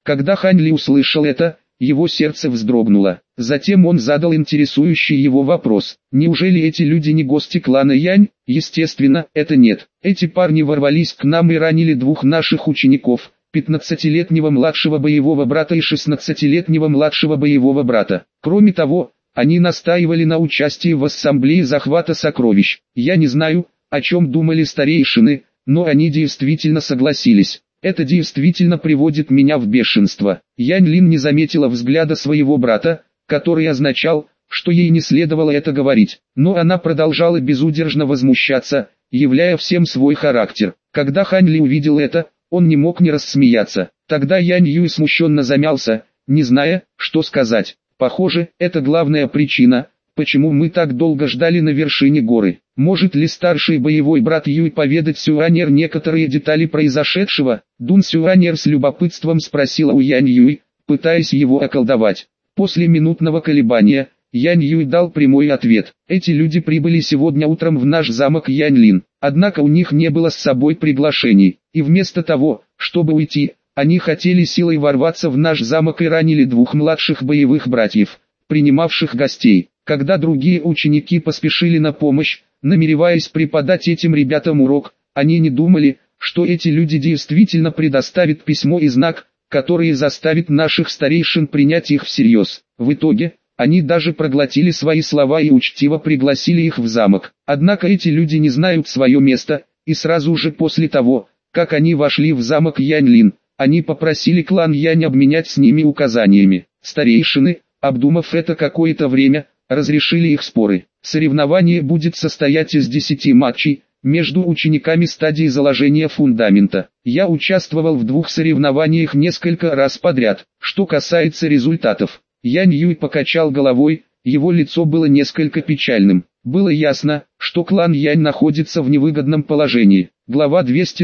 Когда Хань Ли услышал это, его сердце вздрогнуло. Затем он задал интересующий его вопрос. Неужели эти люди не гости клана Янь? Естественно, это нет. Эти парни ворвались к нам и ранили двух наших учеников, 15-летнего младшего боевого брата и 16-летнего младшего боевого брата. Кроме того, они настаивали на участии в ассамблее захвата сокровищ. Я не знаю, о чем думали старейшины, но они действительно согласились. Это действительно приводит меня в бешенство. Янь Лин не заметила взгляда своего брата, который означал, что ей не следовало это говорить. Но она продолжала безудержно возмущаться, являя всем свой характер. Когда Хань Ли увидел это, он не мог не рассмеяться. Тогда Янь Юй смущенно замялся, не зная, что сказать. Похоже, это главная причина, почему мы так долго ждали на вершине горы. Может ли старший боевой брат Юй поведать Сюанер некоторые детали произошедшего? Дун Сюанер с любопытством спросила у Янь Юй, пытаясь его околдовать. После минутного колебания, Янь Юй дал прямой ответ. Эти люди прибыли сегодня утром в наш замок Янь Лин, однако у них не было с собой приглашений, и вместо того, чтобы уйти, они хотели силой ворваться в наш замок и ранили двух младших боевых братьев, принимавших гостей. Когда другие ученики поспешили на помощь, намереваясь преподать этим ребятам урок, они не думали, что эти люди действительно предоставят письмо и знак, который заставит наших старейшин принять их всерьез. В итоге, они даже проглотили свои слова и учтиво пригласили их в замок. Однако эти люди не знают свое место, и сразу же после того, как они вошли в замок Янь Лин, они попросили клан Янь обменять с ними указаниями. Старейшины, обдумав это какое-то время, разрешили их споры. Соревнование будет состоять из 10 матчей между учениками стадии заложения фундамента. Я участвовал в 2 соревнованиях несколько раз подряд. Что касается результатов, Янь Юй покачал головой, его лицо было несколько печальным. Было ясно, что клан Янь находится в невыгодном положении. Глава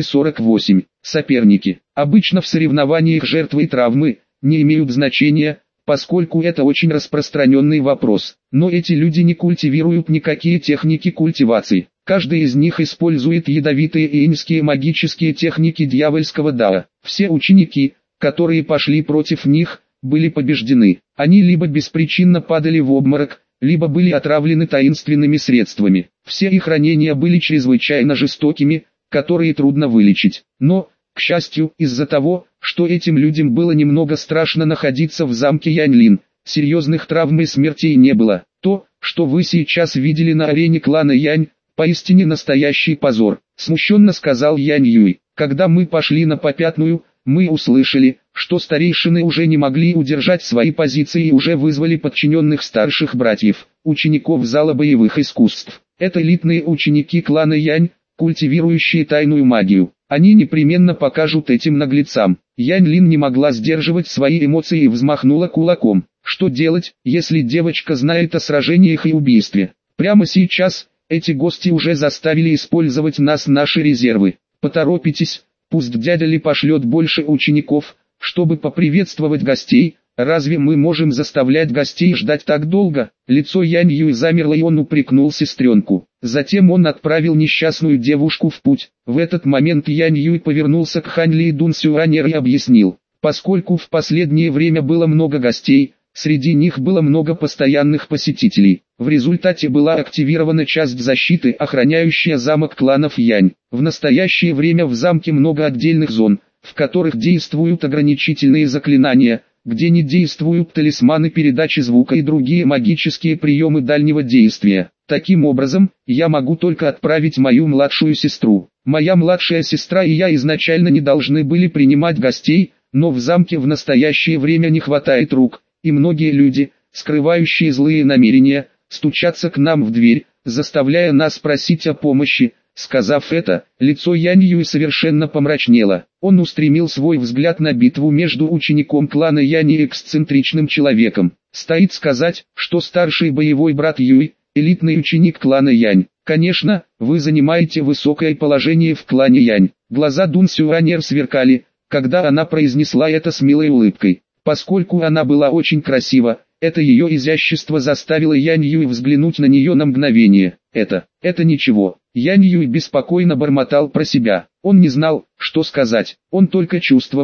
248. Соперники. Обычно в соревнованиях жертвы и травмы не имеют значения, поскольку это очень распространенный вопрос. Но эти люди не культивируют никакие техники культивации. Каждый из них использует ядовитые и иньские магические техники дьявольского дао. Все ученики, которые пошли против них, были побеждены. Они либо беспричинно падали в обморок, либо были отравлены таинственными средствами. Все их ранения были чрезвычайно жестокими, которые трудно вылечить. Но, к счастью, из-за того, что этим людям было немного страшно находиться в замке Яньлин, серьезных травм и смертей не было. То, что вы сейчас видели на арене клана Янь, поистине настоящий позор, смущенно сказал Янь Юй. Когда мы пошли на попятную, мы услышали, что старейшины уже не могли удержать свои позиции и уже вызвали подчиненных старших братьев, учеников зала боевых искусств. Это элитные ученики клана Янь, культивирующие тайную магию. Они непременно покажут этим наглецам. Янь Лин не могла сдерживать свои эмоции и взмахнула кулаком. Что делать, если девочка знает о сражениях и убийстве? Прямо сейчас, эти гости уже заставили использовать наши резервы. Поторопитесь, пусть дядя Ли пошлет больше учеников, чтобы поприветствовать гостей. Разве мы можем заставлять гостей ждать так долго? Лицо Янь Юй замерло, и он упрекнул сестренку. Затем он отправил несчастную девушку в путь. В этот момент Янь Юй повернулся к Хань Ли и Дун Сюанер и объяснил. Поскольку в последнее время было много гостей, среди них было много постоянных посетителей. В результате была активирована часть защиты, охраняющая замок кланов Янь. В настоящее время в замке много отдельных зон, в которых действуют ограничительные заклинания, где не действуют талисманы передачи звука и другие магические приемы дальнего действия. Таким образом, я могу только отправить мою младшую сестру. Моя младшая сестра и я изначально не должны были принимать гостей, но в замке в настоящее время не хватает рук, и многие люди, скрывающие злые намерения, стучатся к нам в дверь, заставляя нас просить о помощи. Сказав это, лицо Янь Юй совершенно помрачнело. Он устремил свой взгляд на битву между учеником клана Янь и эксцентричным человеком. Стоит сказать, что старший боевой брат Юй, элитный ученик клана Янь. Конечно, вы занимаете высокое положение в клане Янь. Глаза Дун Сюанер сверкали, когда она произнесла это с милой улыбкой. Поскольку она была очень красива, это ее изящество заставило Янь Юй взглянуть на нее на мгновение. Это ничего. Янь Юй беспокойно бормотал про себя. Он не знал, что сказать. Он только чувствовал,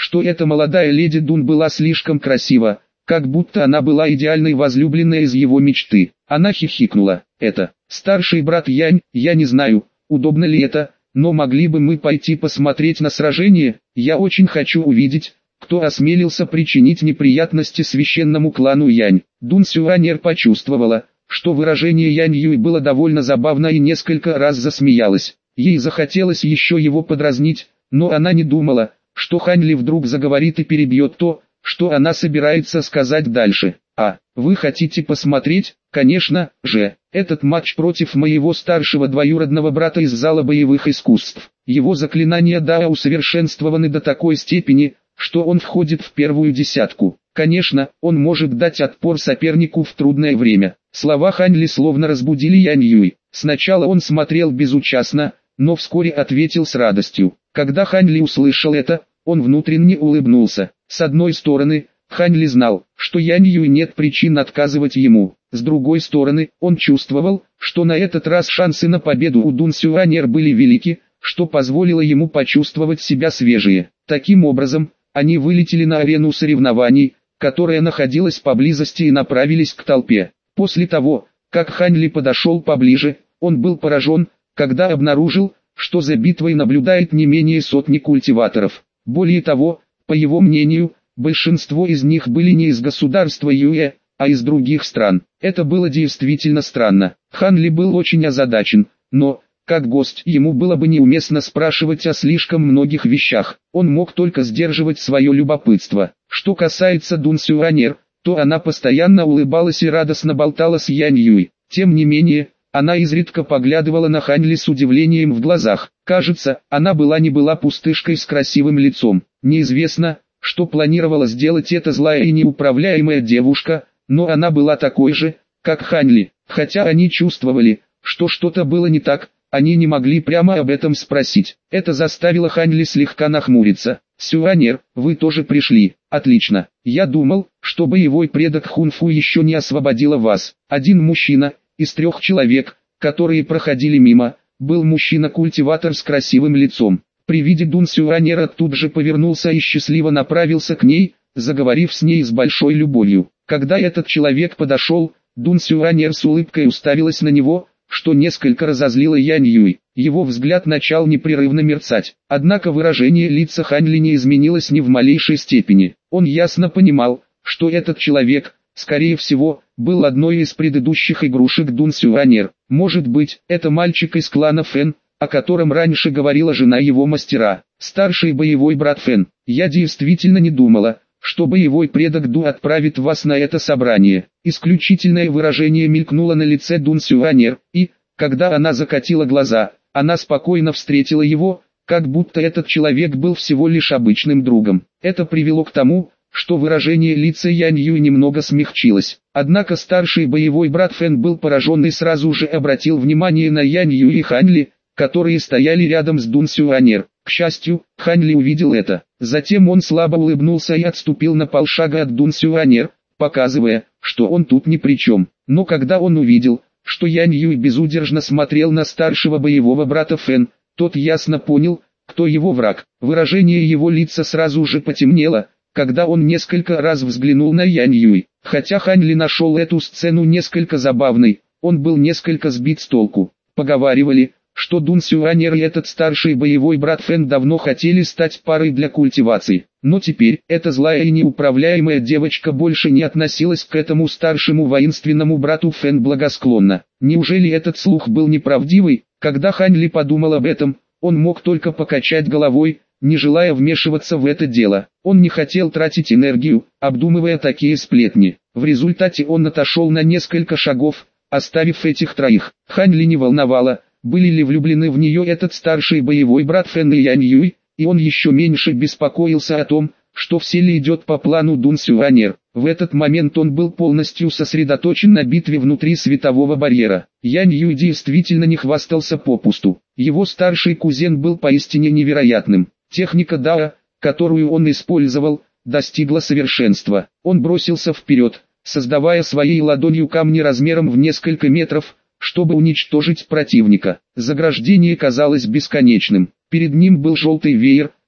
что эта молодая леди Дун была слишком красива, как будто она была идеальной возлюбленной из его мечты. Она хихикнула. Это, старший брат Янь, я не знаю, удобно ли это, но могли бы мы пойти посмотреть на сражение? Я очень хочу увидеть, кто осмелился причинить неприятности священному клану Янь. Дун Сюанер почувствовала, что выражение Янь Юй было довольно забавно и несколько раз засмеялась. Ей захотелось еще его подразнить, но она не думала, что Хань Ли вдруг заговорит и перебьет то, что она собирается сказать дальше. «А, вы хотите посмотреть? Конечно же, этот матч против моего старшего двоюродного брата из зала боевых искусств. Его заклинания Дао усовершенствованы до такой степени, что он входит в первую десятку. Конечно, он может дать отпор сопернику в трудное время». Слова Хань Ли словно разбудили Янь Юй. Сначала он смотрел безучастно, но вскоре ответил с радостью. Когда Хань Ли услышал это, он внутренне улыбнулся. С одной стороны, Хань Ли знал, что Янь Юй нет причин отказывать ему. С другой стороны, он чувствовал, что на этот раз шансы на победу у Дун Сюанер были велики, что позволило ему почувствовать себя свежее. Таким образом, они вылетели на арену соревнований, которая находилась поблизости, и направились к толпе. После того, как Хань Ли подошел поближе, он был поражен, когда обнаружил, что за битвой наблюдает не менее сотни культиваторов. Более того, по его мнению, большинство из них были не из государства Юэ, а из других стран. Это было действительно странно. Хан Ли был очень озадачен, но, как гость, ему было бы неуместно спрашивать о слишком многих вещах. Он мог только сдерживать свое любопытство. Что касается Дун Сюанер, то она постоянно улыбалась и радостно болтала с Янь Юй. Тем не менее, она изредка поглядывала на Хань Ли с удивлением в глазах. Кажется, она не была пустышкой с красивым лицом. Неизвестно, что планировала сделать эта злая и неуправляемая девушка, но она была такой же, как Хань Ли. Хотя они чувствовали, что что-то было не так, они не могли прямо об этом спросить. Это заставило Хань Ли слегка нахмуриться. «Сюанер, вы тоже пришли. Отлично. Я думал, что боевой предок Хунфу еще не освободила вас». Один мужчина из 3 человек, которые проходили мимо, был мужчина-культиватор с красивым лицом. При виде Дун Сюанера тут же повернулся и счастливо направился к ней, заговорив с ней с большой любовью. Когда этот человек подошел, Дун Сюанер с улыбкой уставилась на него, что несколько разозлило Янь Юй. Его взгляд начал непрерывно мерцать. Однако выражение лица Хань Ли не изменилось ни в малейшей степени. Он ясно понимал, что этот человек, скорее всего, был одной из предыдущих игрушек Дун Сюанер. Может быть, это мальчик из клана Фэн, о котором раньше говорила жена его мастера. Старший боевой брат Фэн. Я действительно не думала, что боевой предок Ду отправит вас на это собрание. Исключительное выражение мелькнуло на лице Дун Сюанер, и, когда она закатила глаза, она спокойно встретила его, как будто этот человек был всего лишь обычным другом. Это привело к тому, что выражение лица Янь Юй немного смягчилось. Однако старший боевой брат Фэн был поражен и сразу же обратил внимание на Янь Юй и Хань Ли, которые стояли рядом с Дун Сюанер. К счастью, Хань Ли увидел это. Затем он слабо улыбнулся и отступил на полшага от Дун Сюанер, показывая, что он тут ни при чем. Но когда он увидел, что Янь Юй безудержно смотрел на старшего боевого брата Фэн, тот ясно понял, кто его враг. Выражение его лица сразу же потемнело, когда он несколько раз взглянул на Янь Юй. Хотя Хань Ли нашел эту сцену несколько забавной, он был несколько сбит с толку. Поговаривали, что Дун Сюанер и этот старший боевой брат Фэн давно хотели стать парой для культивации. Но теперь, эта злая и неуправляемая девочка больше не относилась к этому старшему воинственному брату Фэн благосклонно. Неужели этот слух был неправдивый? Когда Хань Ли подумал об этом, он мог только покачать головой, не желая вмешиваться в это дело. Он не хотел тратить энергию, обдумывая такие сплетни. В результате он отошел на несколько шагов, оставив этих троих. Хань Ли не волновало, были ли влюблены в нее этот старший боевой брат Фэн и Янь Юй, и он еще меньше беспокоился о том, что все ли идет по плану Дун Сюанер. В этот момент он был полностью сосредоточен на битве внутри светового барьера. Янь Юй действительно не хвастался попусту. Его старший кузен был поистине невероятным. Техника Дао, которую он использовал, достигла совершенства. Он бросился вперед, создавая своей ладонью камни размером в несколько метров, чтобы уничтожить противника. Заграждение казалось бесконечным. Перед ним был желтый веер,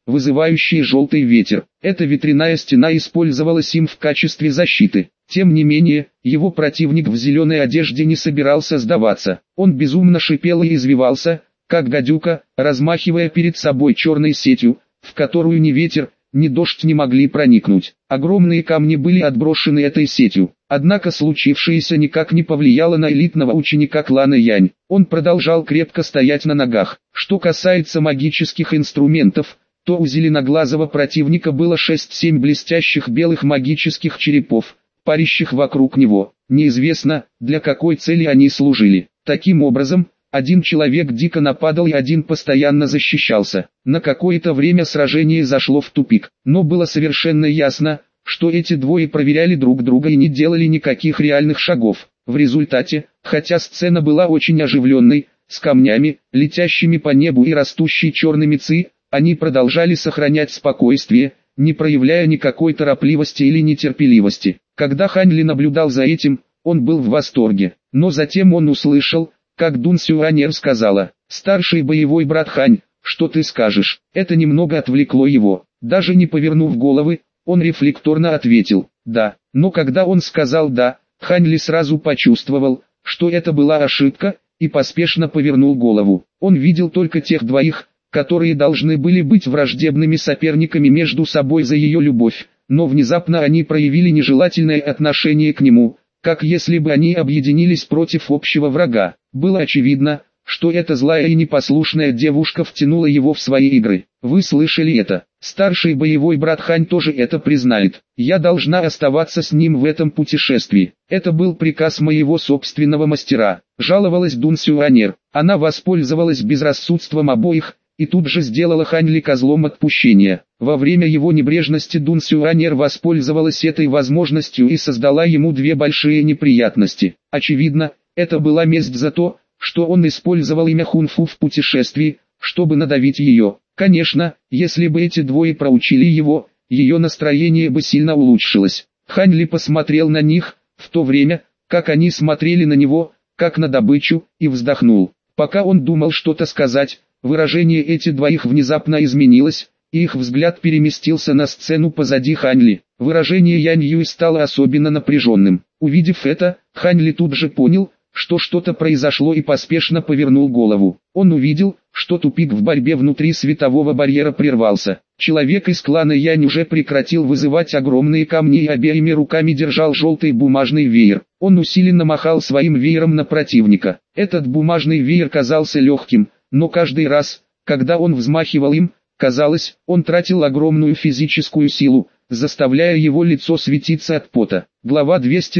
вызывающие желтый ветер. Эта ветряная стена использовалась им в качестве защиты. Тем не менее, его противник в зеленой одежде не собирался сдаваться. Он безумно шипел и извивался, как гадюка, размахивая перед собой черной сетью, в которую ни ветер, ни дождь не могли проникнуть. Огромные камни были отброшены этой сетью. Однако случившееся никак не повлияло на элитного ученика клана Янь. Он продолжал крепко стоять на ногах. Что касается магических инструментов, то у зеленоглазого противника было 6-7 блестящих белых магических черепов, парящих вокруг него. Неизвестно, для какой цели они служили. Таким образом, один человек дико нападал и один постоянно защищался. На какое-то время сражение зашло в тупик, но было совершенно ясно, что эти двое проверяли друг друга и не делали никаких реальных шагов. В результате, хотя сцена была очень оживленной, с камнями, летящими по небу и растущей черными ци, они продолжали сохранять спокойствие, не проявляя никакой торопливости или нетерпеливости. Когда Хань Ли наблюдал за этим, он был в восторге, но затем он услышал, как Дун Сюанер сказала: «Старший боевой брат Хань, что ты скажешь?» Это немного отвлекло его. Даже не повернув головы, он рефлекторно ответил «да». Но когда он сказал «да», Хань Ли сразу почувствовал, что это была ошибка, и поспешно повернул голову. Он видел только тех двоих, которые должны были быть враждебными соперниками между собой за ее любовь, но внезапно они проявили нежелательное отношение к нему, как если бы они объединились против общего врага. Было очевидно, что эта злая и непослушная девушка втянула его в свои игры. Вы слышали это? Старший боевой брат Хань тоже это признает. Я должна оставаться с ним в этом путешествии. Это был приказ моего собственного мастера. Жаловалась Дун Сюанер. Она воспользовалась безрассудством обоих, и тут же сделала Хань Ли козлом отпущения. Во время его небрежности Дун Сюанер воспользовалась этой возможностью и создала ему две большие неприятности. Очевидно, это была месть за то, что он использовал имя Хунфу в путешествии, чтобы надавить ее. Конечно, если бы эти двое проучили его, ее настроение бы сильно улучшилось. Хань Ли посмотрел на них, в то время, как они смотрели на него, как на добычу, и вздохнул. Пока он думал что-то сказать, выражение этих двоих внезапно изменилось, и их взгляд переместился на сцену позади Хань Ли. Выражение Янь Юй стало особенно напряженным. Увидев это, Хань Ли тут же понял, что что-то произошло, и поспешно повернул голову. Он увидел, что тупик в борьбе внутри светового барьера прервался. Человек из клана Янь уже прекратил вызывать огромные камни и обеими руками держал желтый бумажный веер. Он усиленно махал своим веером на противника. Этот бумажный веер казался легким, но каждый раз, когда он взмахивал им, казалось, он тратил огромную физическую силу, заставляя его лицо светиться от пота. Глава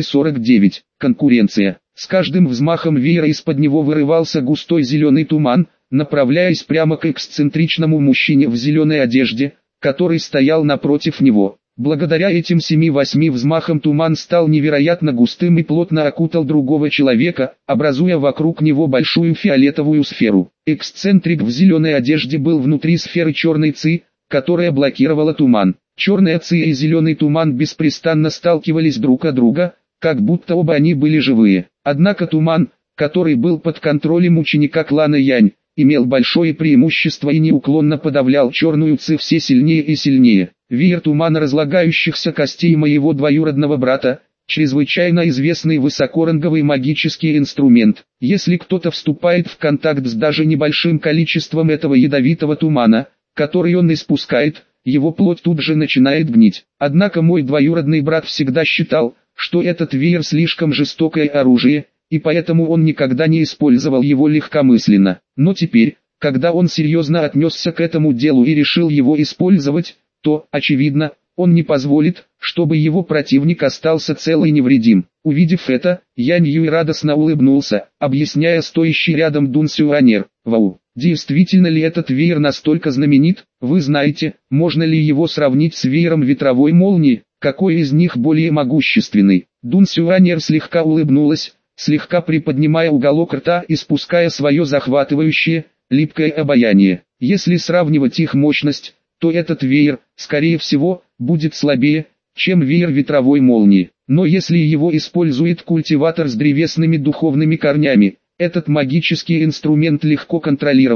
249. Конкуренция. С каждым взмахом веера из-под него вырывался густой зеленый туман, направляясь прямо к эксцентричному мужчине в зеленой одежде, который стоял напротив него. Благодаря этим 7-8 взмахам туман стал невероятно густым и плотно окутал другого человека, образуя вокруг него большую фиолетовую сферу. Эксцентрик в зеленой одежде был внутри сферы черной ци, которая блокировала туман. Черная ци и зеленый туман беспрестанно сталкивались друг от друга, как будто оба они были живые. Однако туман, который был под контролем ученика клана Янь, имел большое преимущество и неуклонно подавлял черную ци все сильнее и сильнее. Веер тумана разлагающихся костей моего двоюродного брата, чрезвычайно известный высокоранговый магический инструмент. Если кто-то вступает в контакт с даже небольшим количеством этого ядовитого тумана, который он испускает, его плоть тут же начинает гнить. Однако мой двоюродный брат всегда считал, что этот веер слишком жестокое оружие, и поэтому он никогда не использовал его легкомысленно. Но теперь, когда он серьезно отнесся к этому делу и решил его использовать, то, очевидно, он не позволит, чтобы его противник остался цел и невредим. Увидев это, Янь Юй радостно улыбнулся, объясняя стоящий рядом Дун Сюанер: «Вау, действительно ли этот веер настолько знаменит? Вы знаете, можно ли его сравнить с веером ветровой молнии? Какой из них более могущественный?» Дун Сюанер слегка улыбнулась, слегка приподнимая уголок рта и спуская свое захватывающее, липкое обаяние. Если сравнивать их мощность, то этот веер, скорее всего, будет слабее, чем веер ветровой молнии. Но если его использует культиватор с древесными духовными корнями, этот магический инструмент легко контролировать,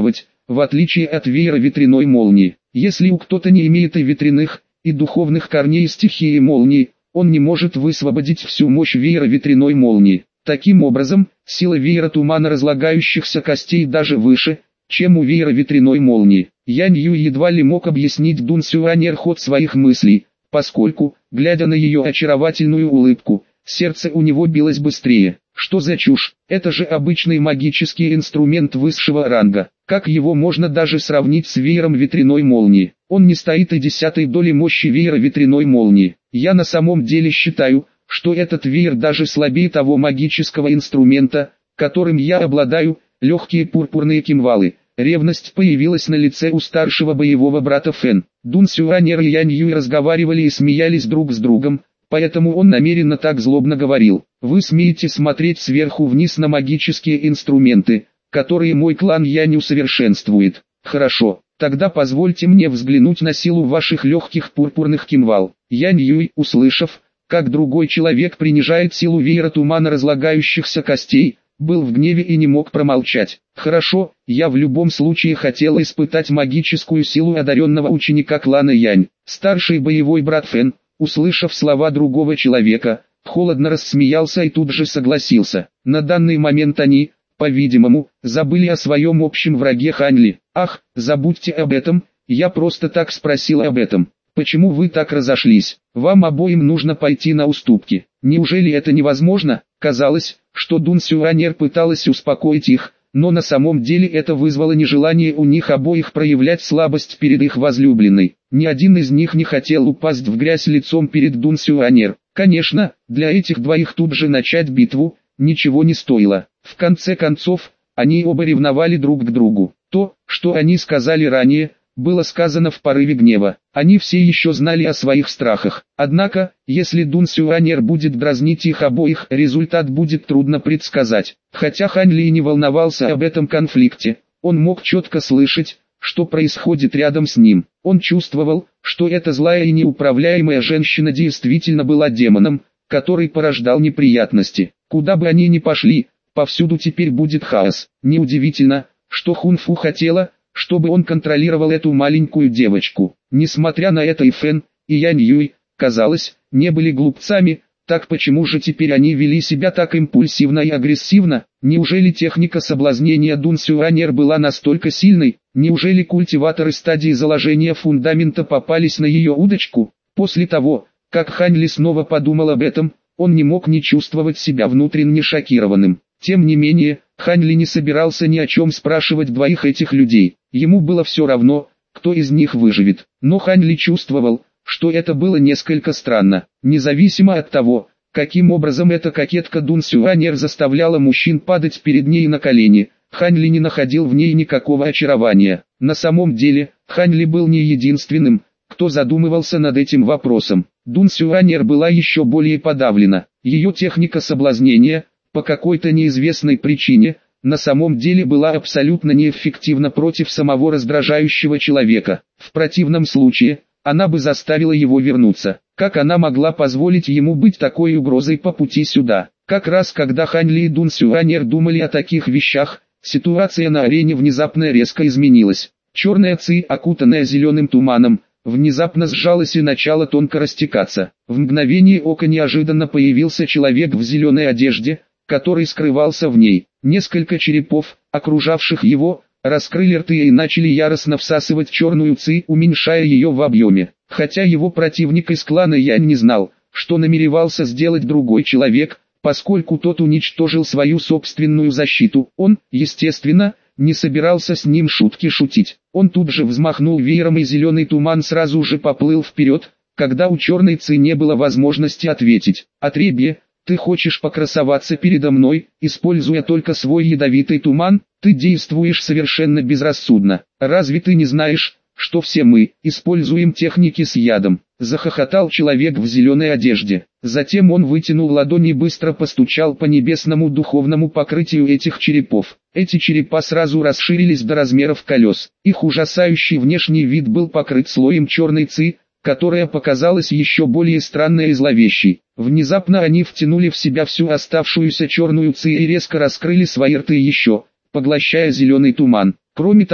в отличие от веера ветряной молнии. Если у кто-то не имеет и ветряных, и духовных корней стихии молнии, он не может высвободить всю мощь веера ветряной молнии. Таким образом, сила веера тумана разлагающихся костей даже выше, чем у веера ветряной молнии. Янь Юй едва ли мог объяснить Дун Сюанер ход своих мыслей, поскольку, глядя на ее очаровательную улыбку, сердце у него билось быстрее. Что за чушь? Это же обычный магический инструмент высшего ранга. Как его можно даже сравнить с веером ветряной молнии? Он не стоит и десятой доли мощи веера ветряной молнии. Я на самом деле считаю, что этот веер даже слабее того магического инструмента, которым я обладаю. Легкие пурпурные кимвалы. Ревность появилась на лице у старшего боевого брата Фэн. Дун Сюанер и Янь Юй разговаривали и смеялись друг с другом, поэтому он намеренно так злобно говорил: «Вы смеете смотреть сверху вниз на магические инструменты, которые мой клан Янь усовершенствует. Хорошо, тогда позвольте мне взглянуть на силу ваших легких пурпурных кимвал». Янь Юй, услышав, как другой человек принижает силу веера тумана разлагающихся костей, был в гневе и не мог промолчать. «Хорошо, я в любом случае хотел испытать магическую силу одаренного ученика клана Янь». Старший боевой брат Фэн, услышав слова другого человека, холодно рассмеялся и тут же согласился. На данный момент они, по-видимому, забыли о своем общем враге Хань Ли. «Ах, забудьте об этом, я просто так спросил об этом. Почему вы так разошлись? Вам обоим нужно пойти на уступки. Неужели это невозможно?» Казалось, что Дун Сюанер пыталась успокоить их, но на самом деле это вызвало нежелание у них обоих проявлять слабость перед их возлюбленной. Ни один из них не хотел упасть в грязь лицом перед Дун Сюанер. Конечно, для этих двоих тут же начать битву ничего не стоило. В конце концов, они оба ревновали друг к другу. То, что они сказали ранее, было сказано в порыве гнева. Они все еще знали о своих страхах. Однако, если Дун Сюанер будет дразнить их обоих, результат будет трудно предсказать. Хотя Хань Ли не волновался об этом конфликте, он мог четко слышать, что происходит рядом с ним. Он чувствовал, что эта злая и неуправляемая женщина действительно была демоном, который порождал неприятности. Куда бы они ни пошли, повсюду теперь будет хаос. Неудивительно, что Хунфу хотела, чтобы он контролировал эту маленькую девочку. Несмотря на это и Фэн, и Янь Юй, казалось, не были глупцами, так почему же теперь они вели себя так импульсивно и агрессивно? Неужели техника соблазнения Дун Сюанер была настолько сильной? Неужели культиваторы стадии заложения фундамента попались на ее удочку? После того, как Хань Ли снова подумал об этом, он не мог не чувствовать себя внутренне шокированным. Тем не менее, Хань Ли не собирался ни о чем спрашивать двоих этих людей. Ему было все равно, кто из них выживет. Но Хань Ли чувствовал, что это было несколько странно. Независимо от того, каким образом эта кокетка Дун Сюанер заставляла мужчин падать перед ней на колени, Хань Ли не находил в ней никакого очарования. На самом деле, Хань Ли был не единственным, кто задумывался над этим вопросом. Дун Сюанер была еще более подавлена. Ее техника соблазнения, по какой-то неизвестной причине, на самом деле была абсолютно неэффективна против самого раздражающего человека. В противном случае, она бы заставила его вернуться. Как она могла позволить ему быть такой угрозой по пути сюда? Как раз когда Хань Ли и Дун Сюанер думали о таких вещах, ситуация на арене внезапно резко изменилась. Черная ци, окутанная зеленым туманом, внезапно сжалась и начала тонко растекаться. В мгновение ока неожиданно появился человек в зеленой одежде, который скрывался в ней. Несколько черепов, окружавших его, раскрыли рты и начали яростно всасывать черную ци, уменьшая ее в объеме. Хотя его противник из клана Янь не знал, что намеревался сделать другой человек, поскольку тот уничтожил свою собственную защиту, он, естественно, не собирался с ним шутки шутить. Он тут же взмахнул веером, и зеленый туман сразу же поплыл вперед, когда у черной ци не было возможности ответить. «Отребье, ты хочешь покрасоваться передо мной, используя только свой ядовитый туман? Ты действуешь совершенно безрассудно. Разве ты не знаешь, что все мы используем техники с ядом?» Захохотал человек в зеленой одежде. Затем он вытянул ладони и быстро постучал по небесному духовному покрытию этих черепов. Эти черепа сразу расширились до размеров колес. Их ужасающий внешний вид был покрыт слоем черной ци, которая показалась еще более странной и зловещей. Внезапно они втянули в себя всю оставшуюся черную ци и резко раскрыли свои рты еще, поглощая зеленый туман. Кроме того,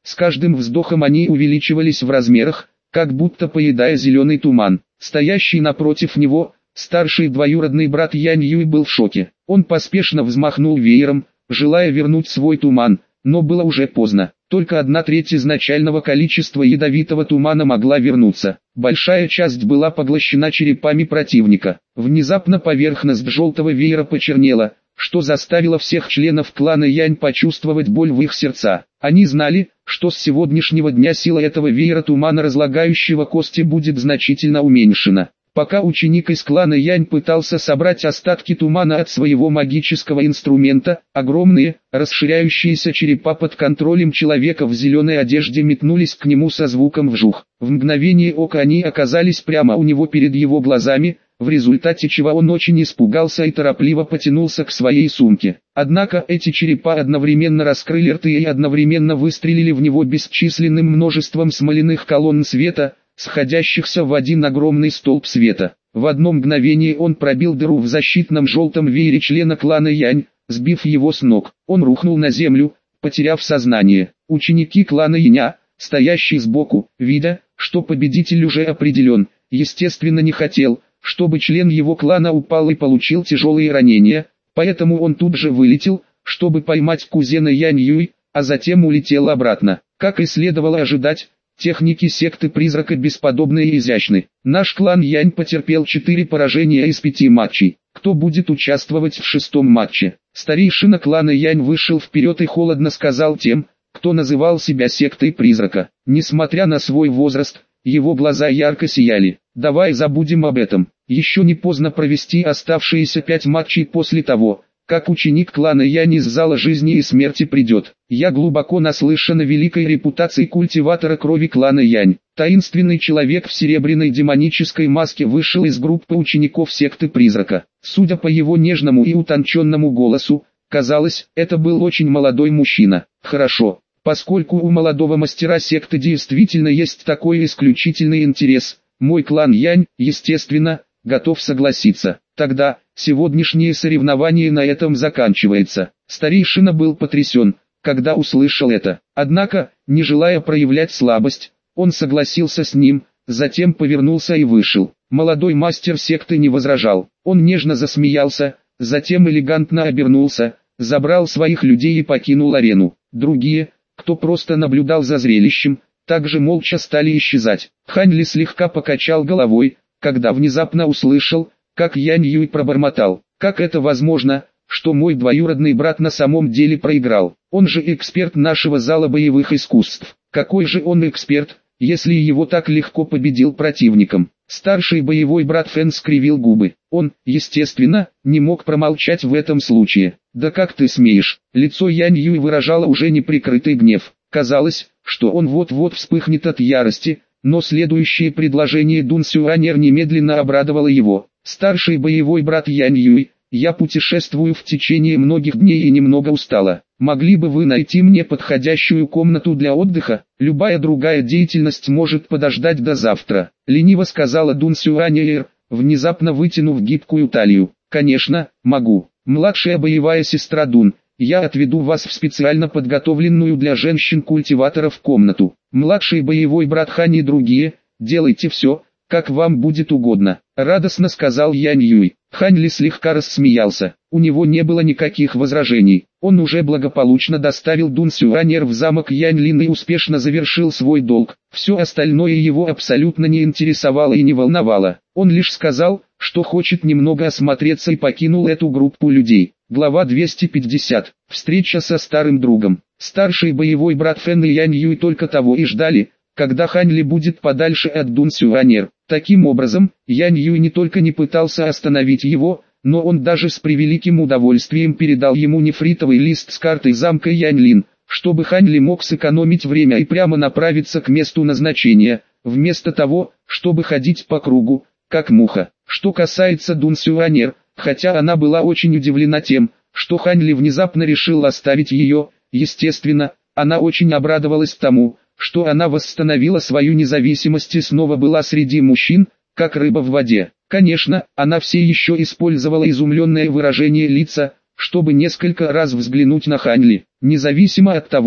с каждым вздохом они увеличивались в размерах, как будто поедая зеленый туман. Стоящий напротив него, старший двоюродный брат Янь Юй был в шоке. Он поспешно взмахнул веером, желая вернуть свой туман, но было уже поздно. Только 1/3 изначального количества ядовитого тумана могла вернуться. Большая часть была поглощена черепами противника. Внезапно поверхность желтого веера почернела, что заставило всех членов клана Янь почувствовать боль в их сердца. Они знали, что с сегодняшнего дня сила этого веера тумана, разлагающего кости, будет значительно уменьшена. Пока ученик из клана Янь пытался собрать остатки тумана от своего магического инструмента, огромные, расширяющиеся черепа под контролем человека в зеленой одежде метнулись к нему со звуком вжух. В мгновение ока они оказались прямо у него перед его глазами, в результате чего он очень испугался и торопливо потянулся к своей сумке. Однако эти черепа одновременно раскрыли рты и одновременно выстрелили в него бесчисленным множеством смоляных колонн света, сходящихся в один огромный столб света. В одно мгновение он пробил дыру в защитном желтом веере члена клана Янь, сбив его с ног. Он рухнул на землю, потеряв сознание. Ученики клана Яня, стоящие сбоку, видя, что победитель уже определен, естественно не хотел, чтобы член его клана упал и получил тяжелые ранения, поэтому он тут же вылетел, чтобы поймать кузена Янь Юй, а затем улетел обратно. Как и следовало ожидать, техники секты Призрака бесподобны и изящны. Наш клан Янь потерпел 4 поражения из 5 матчей. Кто будет участвовать в 6-м матче? Старейшина клана Янь вышел вперед и холодно сказал тем, кто называл себя сектой Призрака. Несмотря на свой возраст, его глаза ярко сияли. Давай забудем об этом. Еще не поздно провести оставшиеся 5 матчей после того, как ученик клана Янь из зала жизни и смерти придет. Я глубоко наслышан о великой репутации культиватора крови клана Янь. Таинственный человек в серебряной демонической маске вышел из группы учеников секты Призрака. Судя по его нежному и утонченному голосу, казалось, это был очень молодой мужчина. Хорошо, поскольку у молодого мастера секты действительно есть такой исключительный интерес, мой клан Янь, естественно, готов согласиться. Тогда, сегодняшнее соревнование на этом заканчивается. Старейшина был потрясен, когда услышал это. Однако, не желая проявлять слабость, он согласился с ним, затем повернулся и вышел. Молодой мастер секты не возражал. Он нежно засмеялся, затем элегантно обернулся, забрал своих людей и покинул арену. Другие, кто просто наблюдал за зрелищем, также молча стали исчезать. Хань Ли слегка покачал головой, когда внезапно услышал, как Янь Юй пробормотал: «Как это возможно, что мой двоюродный брат на самом деле проиграл? Он же эксперт нашего зала боевых искусств. Какой же он эксперт, если его так легко победил противником?» Старший боевой брат Фэн скривил губы. Он, естественно, не мог промолчать в этом случае. «Да как ты смеешь?» Лицо Янь Юй выражало уже неприкрытый гнев. Казалось, что он вот-вот вспыхнет от ярости, но следующее предложение Дун Сюанер немедленно обрадовало его. «Старший боевой брат Янь Юй, я путешествую в течение многих дней и немного устала. Могли бы вы найти мне подходящую комнату для отдыха? Любая другая деятельность может подождать до завтра», — лениво сказала Дун Сюанер, внезапно вытянув гибкую талию. «Конечно, могу. Младшая боевая сестра Дун, я отведу вас в специально подготовленную для женщин-культиваторов комнату. Младший боевой брат Хань и другие, делайте все, как вам будет угодно», — радостно сказал Янь Юй. Хань Ли слегка рассмеялся. У него не было никаких возражений. Он уже благополучно доставил Дун Сюанер в замок Янь Лин и успешно завершил свой долг. Все остальное его абсолютно не интересовало и не волновало. Он лишь сказал, что хочет немного осмотреться, и покинул эту группу людей. Глава 250. Встреча со старым другом. Старший боевой брат Фэн и Янь Юй только того и ждали, когда Хань Ли будет подальше от Дун Сюанер. Таким образом, Янь Юй не только не пытался остановить его, но он даже с превеликим удовольствием передал ему нефритовый лист с картой замка Янь Лин, чтобы Хань Ли мог сэкономить время и прямо направиться к месту назначения, вместо того, чтобы ходить по кругу, как муха. Что касается Дун Сюанер, хотя она была очень удивлена тем, что Хань Ли внезапно решил оставить ее, естественно, она очень обрадовалась тому, что она восстановила свою независимость и снова была среди мужчин, как рыба в воде. Конечно, она все еще использовала изумленное выражение лица, чтобы несколько раз взглянуть на Хань Ли. Независимо от того,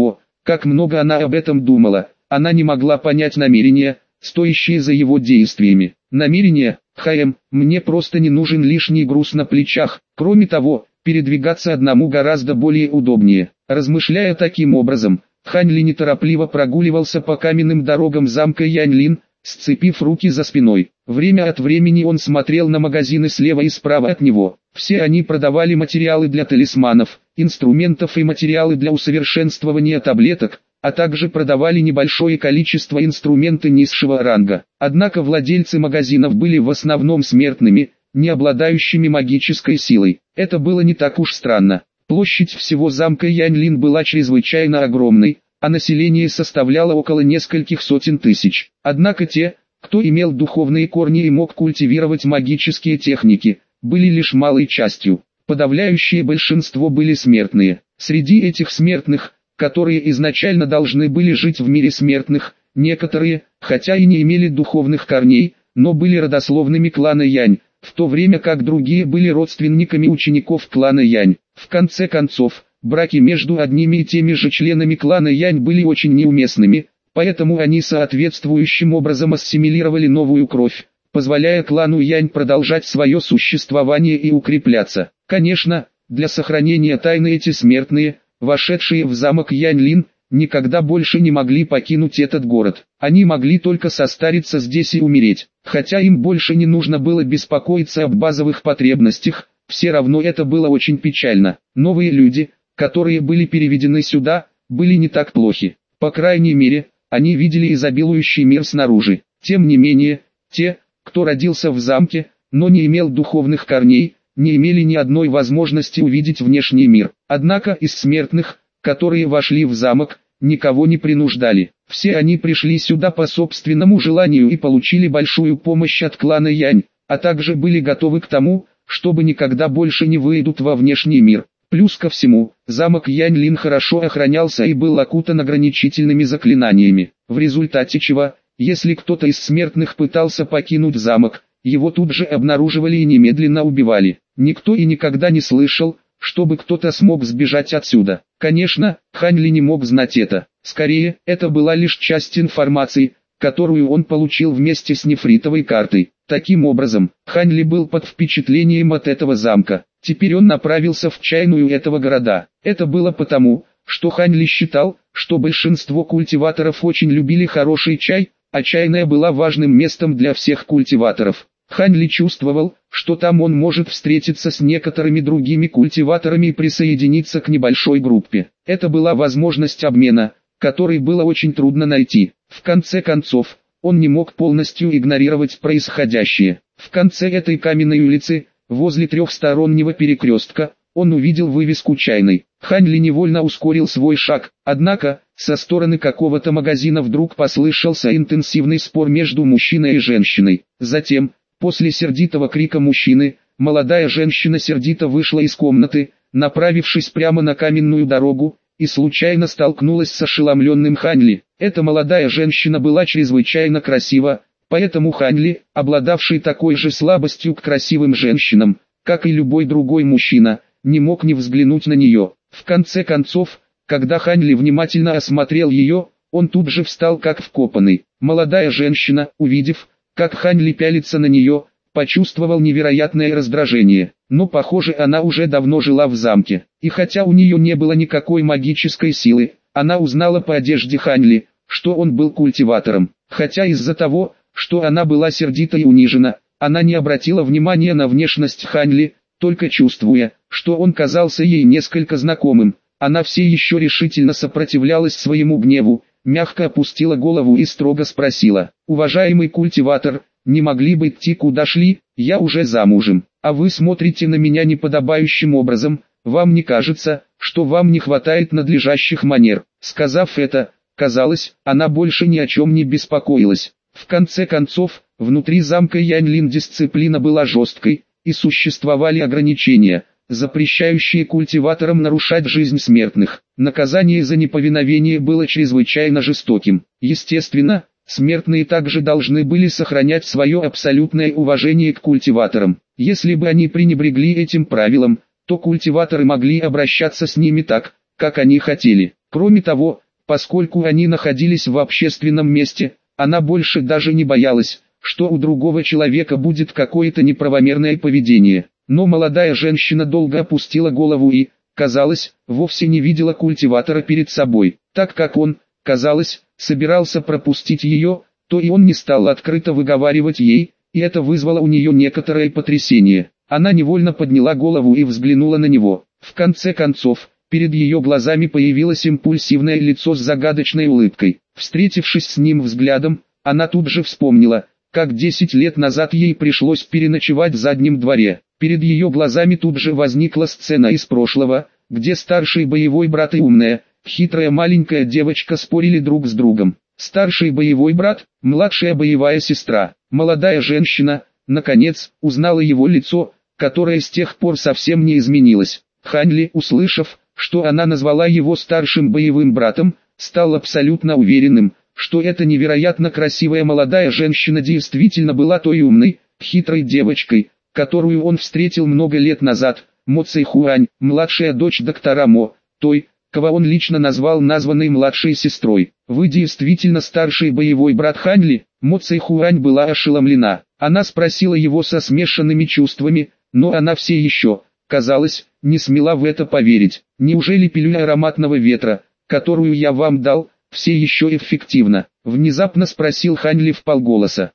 Как много она об этом думала, она не могла понять намерения, стоящие за его действиями. Намерения, мне просто не нужен лишний груз на плечах. Кроме того, передвигаться одному гораздо более удобнее. Размышляя таким образом, Хань Ли неторопливо прогуливался по каменным дорогам замка Яньлин, сцепив руки за спиной. Время от времени он смотрел на магазины слева и справа от него. Все они продавали материалы для талисманов, инструментов и материалы для усовершенствования таблеток, а также продавали небольшое количество инструменты низшего ранга. Однако владельцы магазинов были в основном смертными, не обладающими магической силой. Это было не так уж странно. Площадь всего замка Яньлин была чрезвычайно огромной, а население составляло около нескольких сотен тысяч. Однако те, кто имел духовные корни и мог культивировать магические техники, были лишь малой частью. Подавляющее большинство были смертные. Среди этих смертных, которые изначально должны были жить в мире смертных, некоторые, хотя и не имели духовных корней, но были родословными клана Янь, в то время как другие были родственниками учеников клана Янь. В конце концов, браки между одними и теми же членами клана Янь были очень неуместными, поэтому они соответствующим образом ассимилировали новую кровь, позволяя клану Янь продолжать свое существование и укрепляться. Конечно, для сохранения тайны эти смертные, вошедшие в замок Яньлин, никогда больше не могли покинуть этот город. Они могли только состариться здесь и умереть. Хотя им больше не нужно было беспокоиться об базовых потребностях, все равно это было очень печально. Новые люди, которые были переведены сюда, были не так плохи. По крайней мере, они видели изобилующий мир снаружи. Тем не менее, те, кто родился в замке, но не имел духовных корней, не имели ни одной возможности увидеть внешний мир. Однако из смертных, которые вошли в замок, никого не принуждали. Все они пришли сюда по собственному желанию и получили большую помощь от клана Янь, а также были готовы к тому, чтобы никогда больше не выйдут во внешний мир. Плюс ко всему, замок Яньлин хорошо охранялся и был окутан ограничительными заклинаниями, в результате чего, если кто-то из смертных пытался покинуть замок, его тут же обнаруживали и немедленно убивали. Никто и никогда не слышал, чтобы кто-то смог сбежать отсюда. Конечно, Хань Ли не мог знать это. Скорее, это была лишь часть информации, которую он получил вместе с нефритовой картой. Таким образом, Хань Ли был под впечатлением от этого замка. Теперь он направился в чайную этого города. Это было потому, что Хань Ли считал, что большинство культиваторов очень любили хороший чай, а чайная была важным местом для всех культиваторов. Хань Ли чувствовал, что там он может встретиться с некоторыми другими культиваторами и присоединиться к небольшой группе. Это была возможность обмена, который было очень трудно найти. В конце концов, он не мог полностью игнорировать происходящее. В конце этой каменной улицы, возле трехстороннего перекрестка, он увидел вывеску чайной. Хань Ли невольно ускорил свой шаг, однако, со стороны какого-то магазина вдруг послышался интенсивный спор между мужчиной и женщиной. Затем, после сердитого крика мужчины, молодая женщина сердито вышла из комнаты, направившись прямо на каменную дорогу, и случайно столкнулась с ошеломленным Хань Ли. Эта молодая женщина была чрезвычайно красива, поэтому Хань Ли, обладавший такой же слабостью к красивым женщинам, как и любой другой мужчина, не мог не взглянуть на нее. В конце концов, когда Хань Ли внимательно осмотрел ее, он тут же встал как вкопанный. Молодая женщина, увидев, как Хань Ли пялится на нее, почувствовал невероятное раздражение. Но похоже, она уже давно жила в замке. И хотя у нее не было никакой магической силы, она узнала по одежде Хань Ли, что он был культиватором. Хотя из-за того, что она была сердита и унижена, она не обратила внимания на внешность Хань Ли, только чувствуя, что он казался ей несколько знакомым. Она все еще решительно сопротивлялась своему гневу, мягко опустила голову и строго спросила: «Уважаемый культиватор, не могли бы идти куда шли? Я уже замужем, а вы смотрите на меня неподобающим образом, вам не кажется, что вам не хватает надлежащих манер?» Сказав это, казалось, она больше ни о чем не беспокоилась. В конце концов, внутри замка Яньлин дисциплина была жесткой, и существовали ограничения, запрещающие культиваторам нарушать жизнь смертных. Наказание за неповиновение было чрезвычайно жестоким. Естественно, смертные также должны были сохранять свое абсолютное уважение к культиваторам. Если бы они пренебрегли этим правилом, то культиваторы могли обращаться с ними так, как они хотели. Кроме того, Поскольку они находились в общественном месте, она больше даже не боялась, что у другого человека будет какое-то неправомерное поведение. Но молодая женщина долго опустила голову и, казалось, вовсе не видела культиватора перед собой. Так как он, казалось, собирался пропустить ее, то и он не стал открыто выговаривать ей, и это вызвало у нее некоторое потрясение. Она невольно подняла голову и взглянула на него. В конце концов, перед ее глазами появилось импульсивное лицо с загадочной улыбкой. Встретившись с ним взглядом, она тут же вспомнила, как 10 лет назад ей пришлось переночевать в заднем дворе. Перед ее глазами тут же возникла сцена из прошлого, где старший боевой брат и умная, хитрая маленькая девочка спорили друг с другом. Старший боевой брат, младшая боевая сестра. Молодая женщина, наконец, узнала его лицо, которое с тех пор совсем не изменилось. Хань Ли, услышав, что она назвала его старшим боевым братом, стал абсолютно уверенным, что эта невероятно красивая молодая женщина действительно была той умной, хитрой девочкой, которую он встретил много лет назад. Мо Цэйхуань, младшая дочь доктора Мо, той, кого он лично назвал названной младшей сестрой. «Вы действительно старший боевой брат Хань Ли?» Мо Цэйхуань была ошеломлена. Она спросила его со смешанными чувствами, но она все еще, казалось, не смела в это поверить. «Неужели пилюля ароматного ветра, которую я вам дал, все еще эффективна?» Внезапно спросил Хань Ли вполголоса.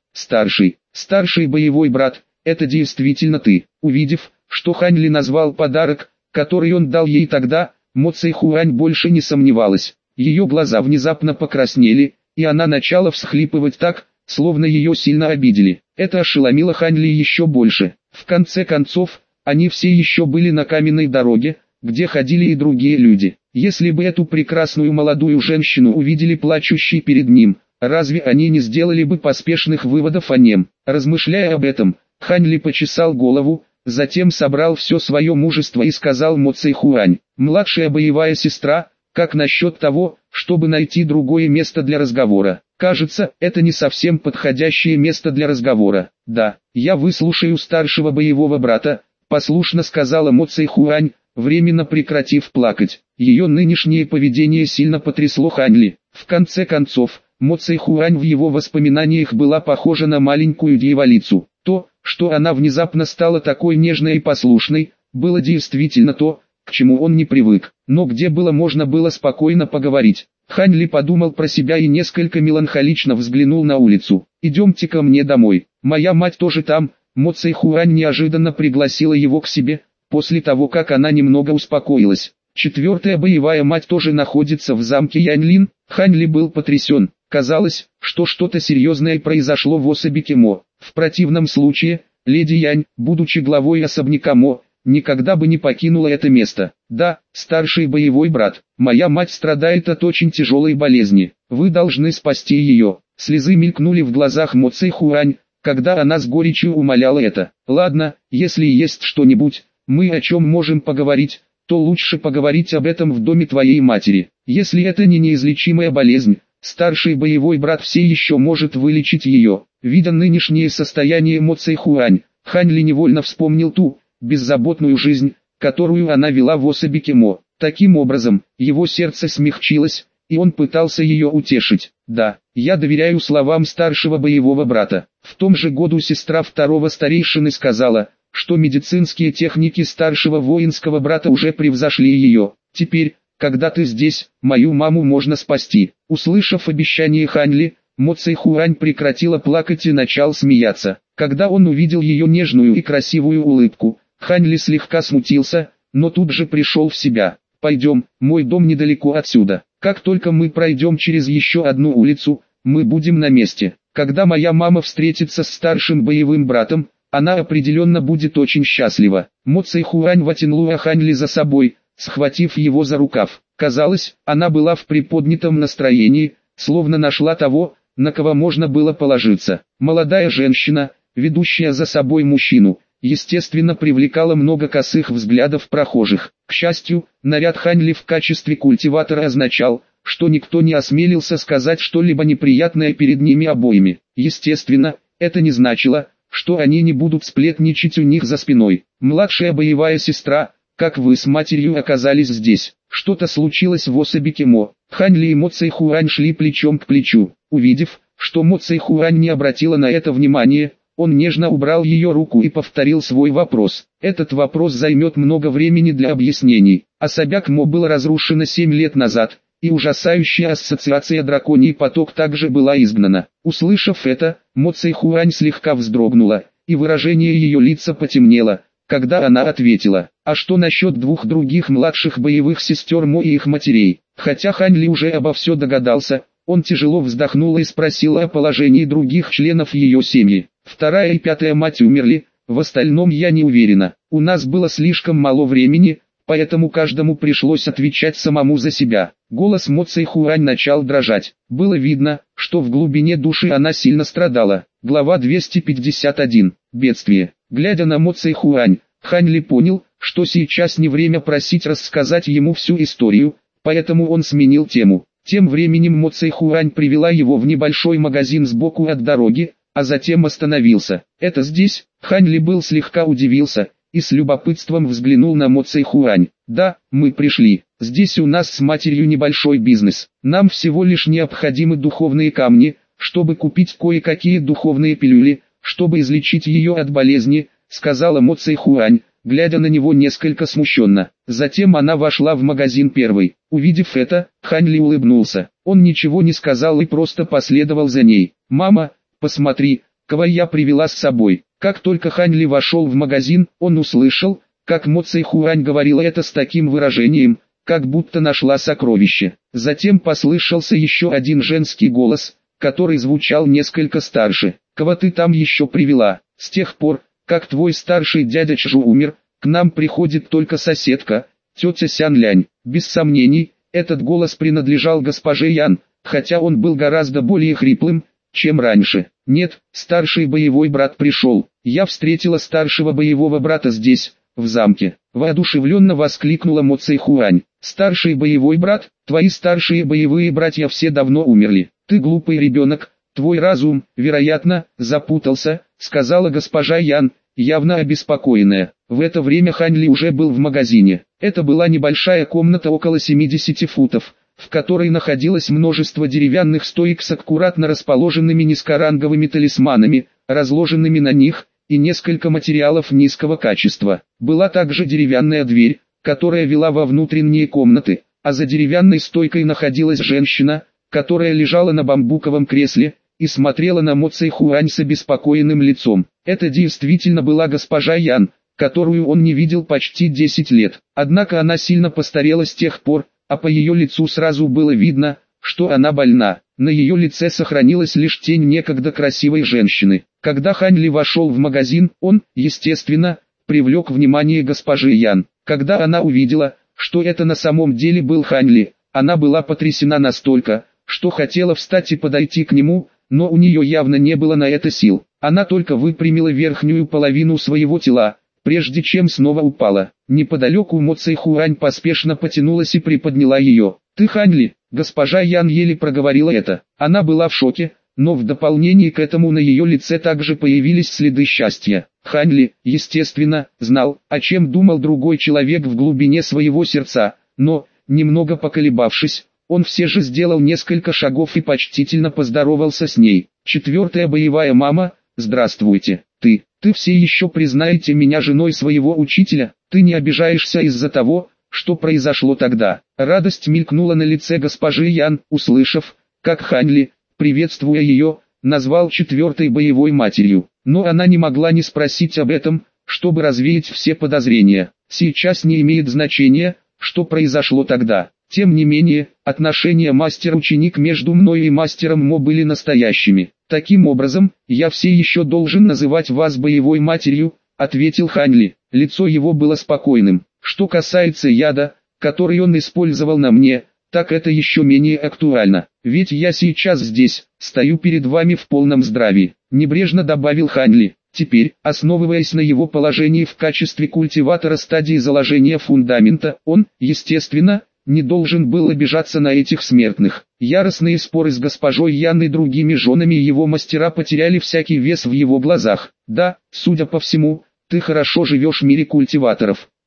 Старший боевой брат, это действительно ты». Увидев, что Хань Ли назвал подарок, который он дал ей тогда, Мо Цэйхуань больше не сомневалась. Ее глаза внезапно покраснели, и она начала всхлипывать так, словно ее сильно обидели. Это ошеломило Хань Ли еще больше. В конце концов, они все еще были на каменной дороге, где ходили и другие люди. Если бы эту прекрасную молодую женщину увидели плачущей перед ним, разве они не сделали бы поспешных выводов о нем? Размышляя об этом, Хань Ли почесал голову, затем собрал все свое мужество и сказал Мо Цэйхуань: «Младшая боевая сестра, как насчет того, чтобы найти другое место для разговора? Кажется, это не совсем подходящее место для разговора». «Да, я выслушаю старшего боевого брата», — послушно сказала Мо Цэйхуань, временно прекратив плакать. Ее нынешнее поведение сильно потрясло Хань Ли. В конце концов, Мо Цэйхуань в его воспоминаниях была похожа на маленькую дьяволицу. То, что она внезапно стала такой нежной и послушной, было действительно то, к чему он не привык. Но где можно было спокойно поговорить? Хань Ли подумал про себя и несколько меланхолично взглянул на улицу. «Идемте ко мне домой. Моя мать тоже там». Мо Цэйхуань неожиданно пригласила его к себе, после того как она немного успокоилась. Четвертая боевая мать тоже находится в замке Яньлин. Хань Ли был потрясен. Казалось, что что-то серьезное произошло в особике Мо. В противном случае, леди Янь, будучи главой особняка Мо, никогда бы не покинула это место. «Да, старший боевой брат, моя мать страдает от очень тяжелой болезни. Вы должны спасти ее». Слезы мелькнули в глазах Мо Цэйхуань, когда она с горечью умоляла это. «Ладно, если есть что-нибудь, мы о чем можем поговорить, то лучше поговорить об этом в доме твоей матери. Если это не неизлечимая болезнь, старший боевой брат все еще может вылечить ее». Видя нынешнее состояние Мо Цэйхуань, Хань Ли невольно вспомнил ту беззаботную жизнь, которую она вела в особике Мо. Таким образом, его сердце смягчилось, и он пытался ее утешить. «Да, я доверяю словам старшего боевого брата». В том же году сестра второго старейшины сказала, что медицинские техники старшего воинского брата уже превзошли ее. «Теперь, когда ты здесь, мою маму можно спасти». Услышав обещание Хань Ли, Мо Цэйхуань прекратила плакать и начал смеяться. Когда он увидел ее нежную и красивую улыбку, Хань Ли слегка смутился, но тут же пришел в себя. «Пойдем, мой дом недалеко отсюда. Как только мы пройдем через еще одну улицу, мы будем на месте. Когда моя мама встретится с старшим боевым братом, она определенно будет очень счастлива». Мо Цэйхуань потянула Хань Ли за собой, схватив его за рукав. Казалось, она была в приподнятом настроении, словно нашла того, на кого можно было положиться. Молодая женщина, ведущая за собой мужчину, естественно привлекала много косых взглядов прохожих. К счастью, наряд Хань Ли в качестве культиватора означал, что никто не осмелился сказать что-либо неприятное перед ними обоими. Естественно, это не значило, что они не будут сплетничать у них за спиной. Младшая боевая сестра, как вы с матерью оказались здесь? Что-то случилось в особике Мо. Хань Ли и Мо Цэй Хуань шли плечом к плечу. Увидев, что Мо Цэй Хуань не обратила на это внимания, он нежно убрал ее руку и повторил свой вопрос. Этот вопрос займет много времени для объяснений. Особняк Мо был разрушен 7 лет назад, и ужасающая ассоциация драконий поток также была изгнана. Услышав это, Мо Цэй Хуань слегка вздрогнула, и выражение ее лица потемнело, когда она ответила: «А что насчет 2 других младших боевых сестер Мо и их матерей?» Хотя Хань Ли уже обо все догадался, он тяжело вздохнул и спросил о положении других членов ее семьи. 2-я и 5-я мать умерли, в остальном я не уверена. У нас было слишком мало времени, поэтому каждому пришлось отвечать самому за себя. Голос Мо Цэй Хуань начал дрожать. Было видно, что в глубине души она сильно страдала. Глава 251. Бедствие. Глядя на Мо Цэй Хуань, Хань Ли понял, что сейчас не время просить рассказать ему всю историю, поэтому он сменил тему. Тем временем Мо Цэй Хуань привела его в небольшой магазин сбоку от дороги, а затем остановился. «Это здесь?» Хань Ли был слегка удивился и с любопытством взглянул на Мо Цэй Хуань. «Да, мы пришли. Здесь у нас с матерью небольшой бизнес. Нам всего лишь необходимы духовные камни, чтобы купить кое-какие духовные пилюли, чтобы излечить ее от болезни», сказала Мо Цэй Хуань, глядя на него несколько смущенно. Затем она вошла в магазин первой. Увидев это, Хань Ли улыбнулся. Он ничего не сказал и просто последовал за ней. «Мама, посмотри, кого я привела с собой». Как только Хань Ли вошел в магазин, он услышал, как Мо Цэй Хуань говорила это с таким выражением, как будто нашла сокровище. Затем послышался еще один женский голос, который звучал несколько старше. «Кого ты там еще привела? С тех пор, как твой старший дядя Чжу умер, к нам приходит только соседка, тетя Сян Лянь». Без сомнений, этот голос принадлежал госпоже Ян, хотя он был гораздо более хриплым, чем раньше. «Нет, старший боевой брат пришел. Я встретила старшего боевого брата здесь, в замке», воодушевленно воскликнула Мо Цэй Хуань. «Старший боевой брат? Твои старшие боевые братья все давно умерли. Ты глупый ребенок, твой разум, вероятно, запутался», сказала госпожа Ян, явно обеспокоенная. В это время Хань Ли уже был в магазине. Это была небольшая комната около 70 футов, в которой находилось множество деревянных стоек с аккуратно расположенными низкоранговыми талисманами, разложенными на них, и несколько материалов низкого качества. Была также деревянная дверь, которая вела во внутренние комнаты, а за деревянной стойкой находилась женщина, которая лежала на бамбуковом кресле и смотрела на Мо Цэй Хуань с обеспокоенным лицом. Это действительно была госпожа Ян, которую он не видел почти 10 лет. Однако она сильно постарела с тех пор, а по ее лицу сразу было видно, что она больна. На ее лице сохранилась лишь тень некогда красивой женщины. Когда Хань Ли вошел в магазин, он, естественно, привлек внимание госпожи Ян. Когда она увидела, что это на самом деле был Хань Ли, она была потрясена настолько, что хотела встать и подойти к нему, но у нее явно не было на это сил. Она только выпрямила верхнюю половину своего тела, прежде чем снова упала. Неподалеку Мо Цэй Хуань поспешно потянулась и приподняла ее. «Ты Хань Ли?» Госпожа Ян еле проговорила это. Она была в шоке, но в дополнение к этому на ее лице также появились следы счастья. Хань Ли, естественно, знал, о чем думал другой человек в глубине своего сердца, но, немного поколебавшись, он все же сделал несколько шагов и почтительно поздоровался с ней. «4-я боевая мама, здравствуйте. Ты все еще признаете меня женой своего учителя? Ты не обижаешься из-за того, что произошло тогда?» Радость мелькнула на лице госпожи Ян, услышав, как Хань Ли, приветствуя ее, назвал 4-й боевой матерью. Но она не могла не спросить об этом, чтобы развеять все подозрения. Сейчас не имеет значения, что произошло тогда. Тем не менее, отношения мастер-ученик между мной и мастером Мо были настоящими. «Таким образом, я все еще должен называть вас боевой матерью», ответил Хань Ли. Лицо его было спокойным. «Что касается яда, который он использовал на мне, так это еще менее актуально. Ведь я сейчас здесь, стою перед вами в полном здравии», небрежно добавил Хань Ли. Теперь, основываясь на его положении в качестве культиватора стадии заложения фундамента, он, естественно, не должен был обижаться на этих смертных. Яростные споры с госпожой Ян и другими женами его мастера потеряли всякий вес в его глазах. «Да, судя по всему, ты хорошо живешь в мире культиваторов.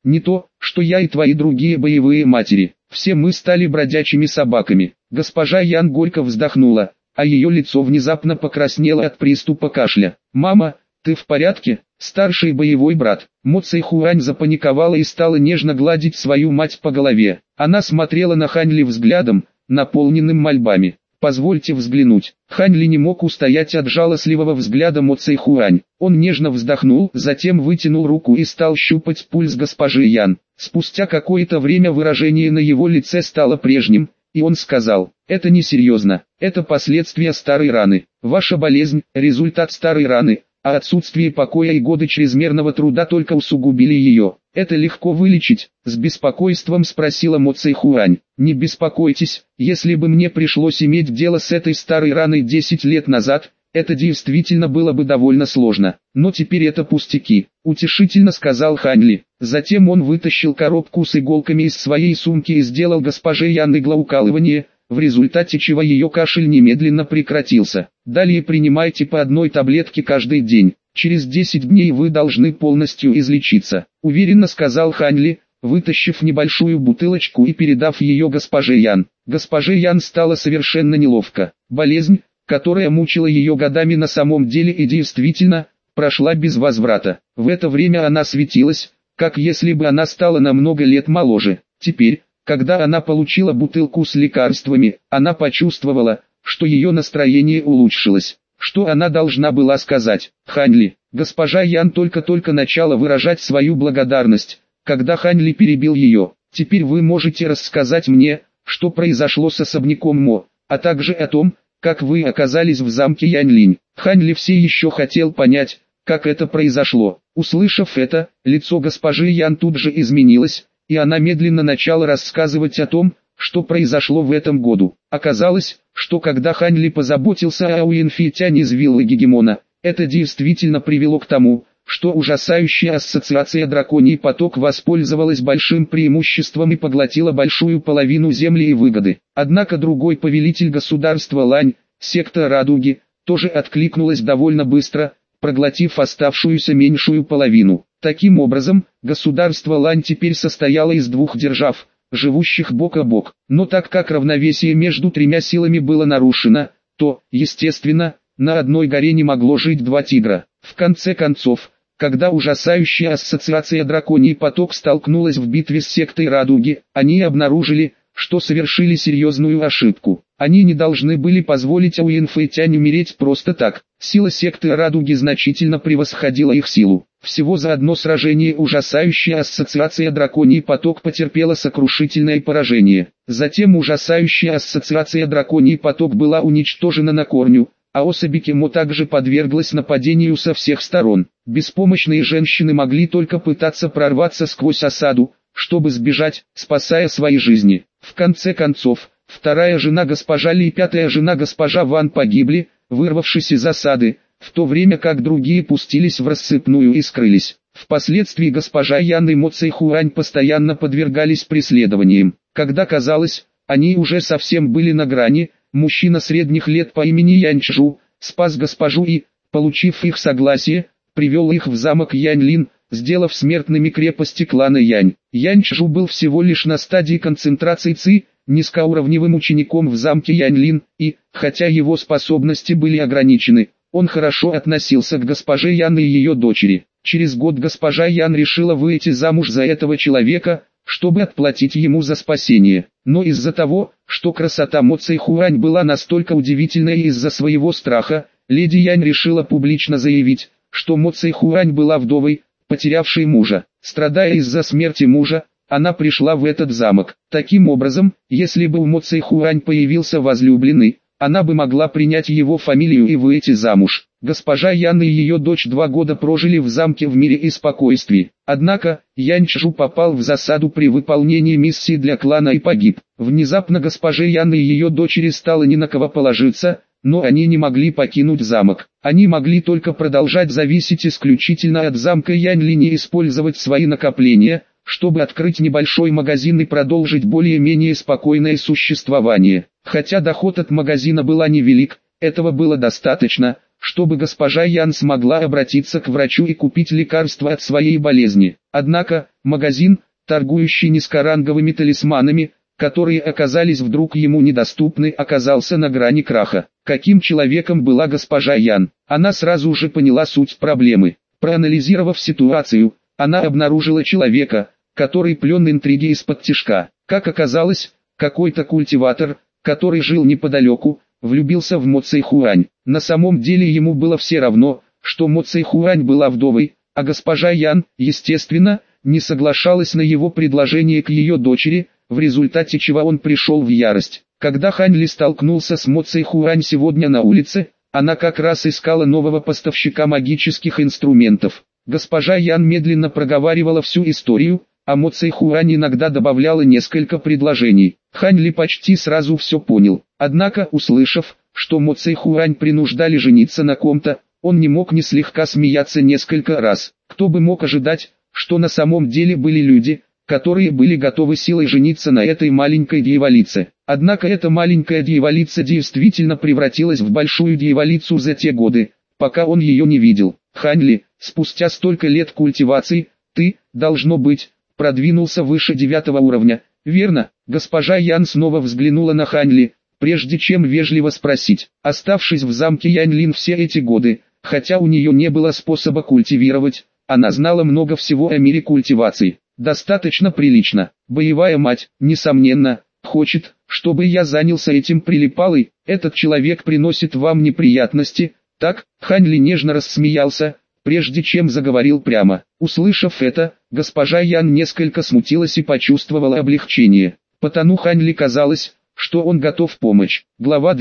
Не то, что я и твои другие боевые матери. Все мы стали бродячими собаками. Госпожа Ян горько вздохнула, а ее лицо внезапно покраснело от приступа кашля. «Мама, ты в порядке?» Старший боевой брат Мо Цэйхуань запаниковала и стала нежно гладить свою мать по голове. Она смотрела на Хань Ли взглядом, наполненным мольбами. «Позвольте взглянуть». Хань Ли не мог устоять от жалостливого взгляда Мо Цэйхуань. Он нежно вздохнул, затем вытянул руку и стал щупать пульс госпожи Ян. Спустя какое-то время выражение на его лице стало прежним, и он сказал: «Это несерьезно, это последствия старой раны. Ваша болезнь – результат старой раны, а отсутствие покоя и годы чрезмерного труда только усугубили ее. Это легко вылечить?» — с беспокойством спросила Мо Цэйхуань. «Не беспокойтесь, если бы мне пришлось иметь дело с этой старой раной 10 лет назад, это действительно было бы довольно сложно. Но теперь это пустяки», — утешительно сказал Хань Ли. Затем он вытащил коробку с иголками из своей сумки и сделал госпоже Ян иглоукалывание, в результате чего ее кашель немедленно прекратился. «Далее принимайте по одной таблетке каждый день. Через 10 дней вы должны полностью излечиться», — уверенно сказал Хань Ли, вытащив небольшую бутылочку и передав ее госпоже Ян. Госпоже Ян стало совершенно неловко. Болезнь, которая мучила ее годами, на самом деле и действительно прошла без возврата. В это время она светилась, как если бы она стала на много лет моложе. Теперь, когда она получила бутылку с лекарствами, она почувствовала, что ее настроение улучшилось. Что она должна была сказать? «Хань Ли». Госпожа Ян только-только начала выражать свою благодарность, когда Хань Ли перебил ее. «Теперь вы можете рассказать мне, что произошло с особняком Мо, а также о том, как вы оказались в замке Яньлинь». Хань Ли все еще хотел понять, как это произошло. Услышав это, лицо госпожи Ян тут же изменилось, и она медленно начала рассказывать о том, что произошло в этом году. Оказалось, что когда Хань Ли позаботился о Уинфитяне из виллы Гегемона, это действительно привело к тому, что ужасающая ассоциация Драконий Поток воспользовалась большим преимуществом и поглотила большую половину земли и выгоды. Однако другой повелитель государства Лань, секта Радуги, тоже откликнулась довольно быстро, проглотив оставшуюся меньшую половину. Таким образом, государство Лань теперь состояло из двух держав, живущих бок о бок. Но так как равновесие между тремя силами было нарушено, то, естественно, на одной горе не могло жить два тигра. В конце концов, когда ужасающая ассоциация Драконий Поток столкнулась в битве с сектой Радуги, они обнаружили, что совершили серьезную ошибку. Они не должны были позволить Уинфэйтянь умереть просто так. Сила секты Радуги значительно превосходила их силу. Всего за одно сражение ужасающая ассоциация Драконий Поток потерпела сокрушительное поражение. Затем ужасающая ассоциация Драконий Поток была уничтожена на корню, а особи Мо также подверглась нападению со всех сторон. Беспомощные женщины могли только пытаться прорваться сквозь осаду, чтобы сбежать, спасая свои жизни. В конце концов, вторая жена госпожа Ли и пятая жена госпожа Ван погибли, вырвавшись из осады, в то время как другие пустились в рассыпную и скрылись. Впоследствии госпожа Ян и Мо Цэйхуань постоянно подвергались преследованиям. Когда казалось, они уже совсем были на грани, мужчина средних лет по имени Яньчжу спас госпожу и, получив их согласие, привел их в замок Яньлин, сделав смертными крепости клана Янь. Яньчжу был всего лишь на стадии концентрации ци, низкоуровневым учеником в замке Яньлин, и, хотя его способности были ограничены, он хорошо относился к госпоже Ян и ее дочери. Через год госпожа Ян решила выйти замуж за этого человека, чтобы отплатить ему за спасение. Но из-за того, что красота Мо Цэйхуань была настолько удивительной и из-за своего страха, леди Янь решила публично заявить, что Мо Цэйхуань была вдовой, потерявшей мужа. Страдая из-за смерти мужа, она пришла в этот замок. Таким образом, если бы у Мо Цэйхуань появился возлюбленный, она бы могла принять его фамилию и выйти замуж. Госпожа Ян и ее дочь 2 года прожили в замке в мире и спокойствии. Однако, Яньчжу попал в засаду при выполнении миссии для клана и погиб. Внезапно госпоже Ян и ее дочери стало не на кого положиться, но они не могли покинуть замок. Они могли только продолжать зависеть исключительно от замка Яньлинь и использовать свои накопления, чтобы открыть небольшой магазин и продолжить более-менее спокойное существование. Хотя доход от магазина был невелик, Этого было достаточно, чтобы госпожа Ян смогла обратиться к врачу и купить лекарства от своей болезни. Однако, магазин, торгующий низкоранговыми талисманами, которые оказались вдруг ему недоступны, оказался на грани краха. Каким человеком была госпожа Ян? Она сразу же поняла суть проблемы. Проанализировав ситуацию, она обнаружила человека, который плел интриги из-под тишка. Как оказалось, какой-то культиватор, который жил неподалеку, влюбился в Мо Цэйхуань. На самом деле ему было все равно, что Мо Цэйхуань была вдовой, а госпожа Ян, естественно, не соглашалась на его предложение к ее дочери, в результате чего он пришел в ярость. Когда Хань Ли столкнулся с Мо Цэйхуань сегодня на улице, она как раз искала нового поставщика магических инструментов. Госпожа Ян медленно проговаривала всю историю, а Мо Цэйхуань иногда добавляла несколько предложений. Хань Ли почти сразу все понял. Однако, услышав, что Мо Цэйхуань принуждали жениться на ком-то, он не мог не слегка смеяться несколько раз. Кто бы мог ожидать, что на самом деле были люди, которые были готовы силой жениться на этой маленькой дьяволице. Однако эта маленькая дьяволица действительно превратилась в большую дьяволицу за те годы, пока он ее не видел. Хань Ли, спустя столько лет культивации, ты, должно быть, продвинулся выше 9 уровня, верно? Госпожа Ян снова взглянула на Хань Ли, прежде чем вежливо спросить. Оставшись в замке Яньлин все эти годы, хотя у нее не было способа культивировать, она знала много всего о мире культивации. Достаточно прилично. Боевая мать, несомненно, хочет, чтобы я занялся этим прилипалой. Этот человек приносит вам неприятности, так? Хань Ли нежно рассмеялся, прежде чем заговорил прямо. Услышав это, госпожа Ян несколько смутилась и почувствовала облегчение. Потому Хань Ли казалось, что он готов помочь. Глава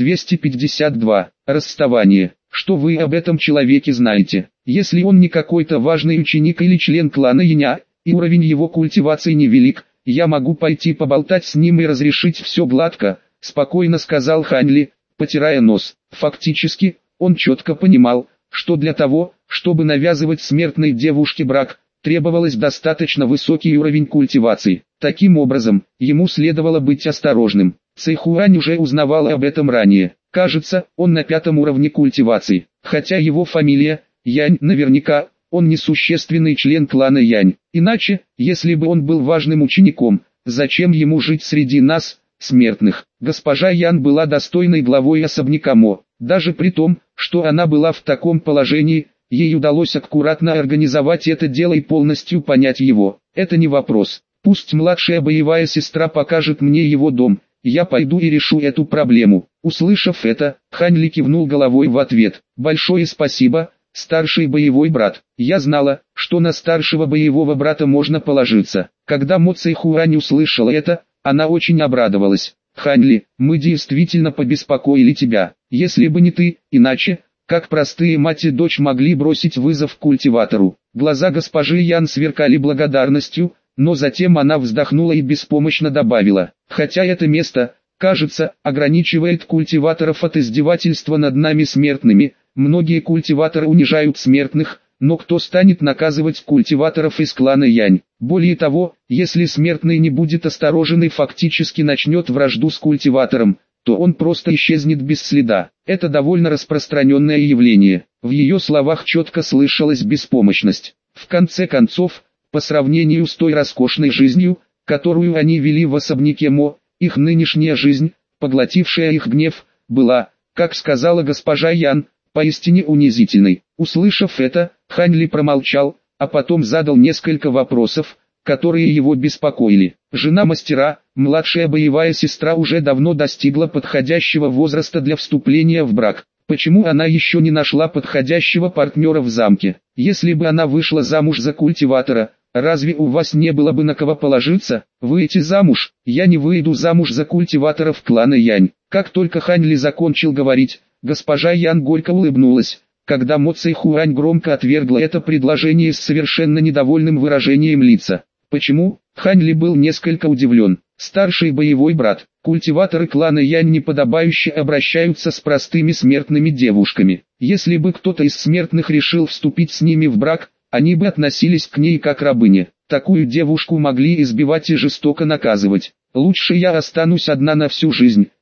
252. Расставание. Что вы об этом человеке знаете? Если он не какой-то важный ученик или член клана Яня, и уровень его культивации невелик, я могу пойти поболтать с ним и разрешить все гладко, спокойно сказал Хань Ли, потирая нос. Фактически, он четко понимал, что для того, чтобы навязывать смертной девушке брак, требовалось достаточно высокий уровень культивации. Таким образом, ему следовало быть осторожным. Цэйхуань уже узнавала об этом ранее. Кажется, он на 5 уровне культивации, хотя его фамилия Янь наверняка. Он несущественный член клана Янь. Иначе, если бы он был важным учеником, зачем ему жить среди нас, смертных? Госпожа Ян была достойной главой особняка Мо. Даже при том, что она была в таком положении, ей удалось аккуратно организовать это дело и полностью понять его. Это не вопрос. Пусть младшая боевая сестра покажет мне его дом, я пойду и решу эту проблему. Услышав это, Хань Ли кивнул головой в ответ. Большое спасибо. Старший боевой брат. Я знала, что на старшего боевого брата можно положиться. Когда Мо Цэйхуань услышала это, она очень обрадовалась. Хань Ли, мы действительно побеспокоили тебя. Если бы не ты, иначе, как простые мать и дочь могли бросить вызов культиватору. Глаза госпожи Ян сверкали благодарностью, но затем она вздохнула и беспомощно добавила. Хотя это место, кажется, ограничивает культиваторов от издевательства над нами смертными. Многие культиваторы унижают смертных, но кто станет наказывать культиваторов из клана Янь? Более того, если смертный не будет осторожен и фактически начнет вражду с культиватором, то он просто исчезнет без следа. Это довольно распространенное явление. В ее словах четко слышалась беспомощность. В конце концов, по сравнению с той роскошной жизнью, которую они вели в особняке Мо, их нынешняя жизнь, поглотившая их гнев, была, как сказала госпожа Ян, поистине унизительной. Услышав это, Хань Ли промолчал, а потом задал несколько вопросов, которые его беспокоили. Жена мастера, младшая боевая сестра, уже давно достигла подходящего возраста для вступления в брак. Почему она еще не нашла подходящего партнера в замке? Если бы она вышла замуж за культиватора, разве у вас не было бы на кого положиться? Выйти замуж? Я не выйду замуж за культиваторов клана Янь. Как только Хань Ли закончил говорить, госпожа Ян горько улыбнулась, когда Мо Цэйхуань громко отвергла это предложение с совершенно недовольным выражением лица. Почему? Хань Ли был несколько удивлен. Старший боевой брат, культиваторы клана Янь неподобающе обращаются с простыми смертными девушками. Если бы кто-то из смертных решил вступить с ними в брак, они бы относились к ней как рабыне. Такую девушку могли избивать и жестоко наказывать. Лучше я останусь одна на всю жизнь,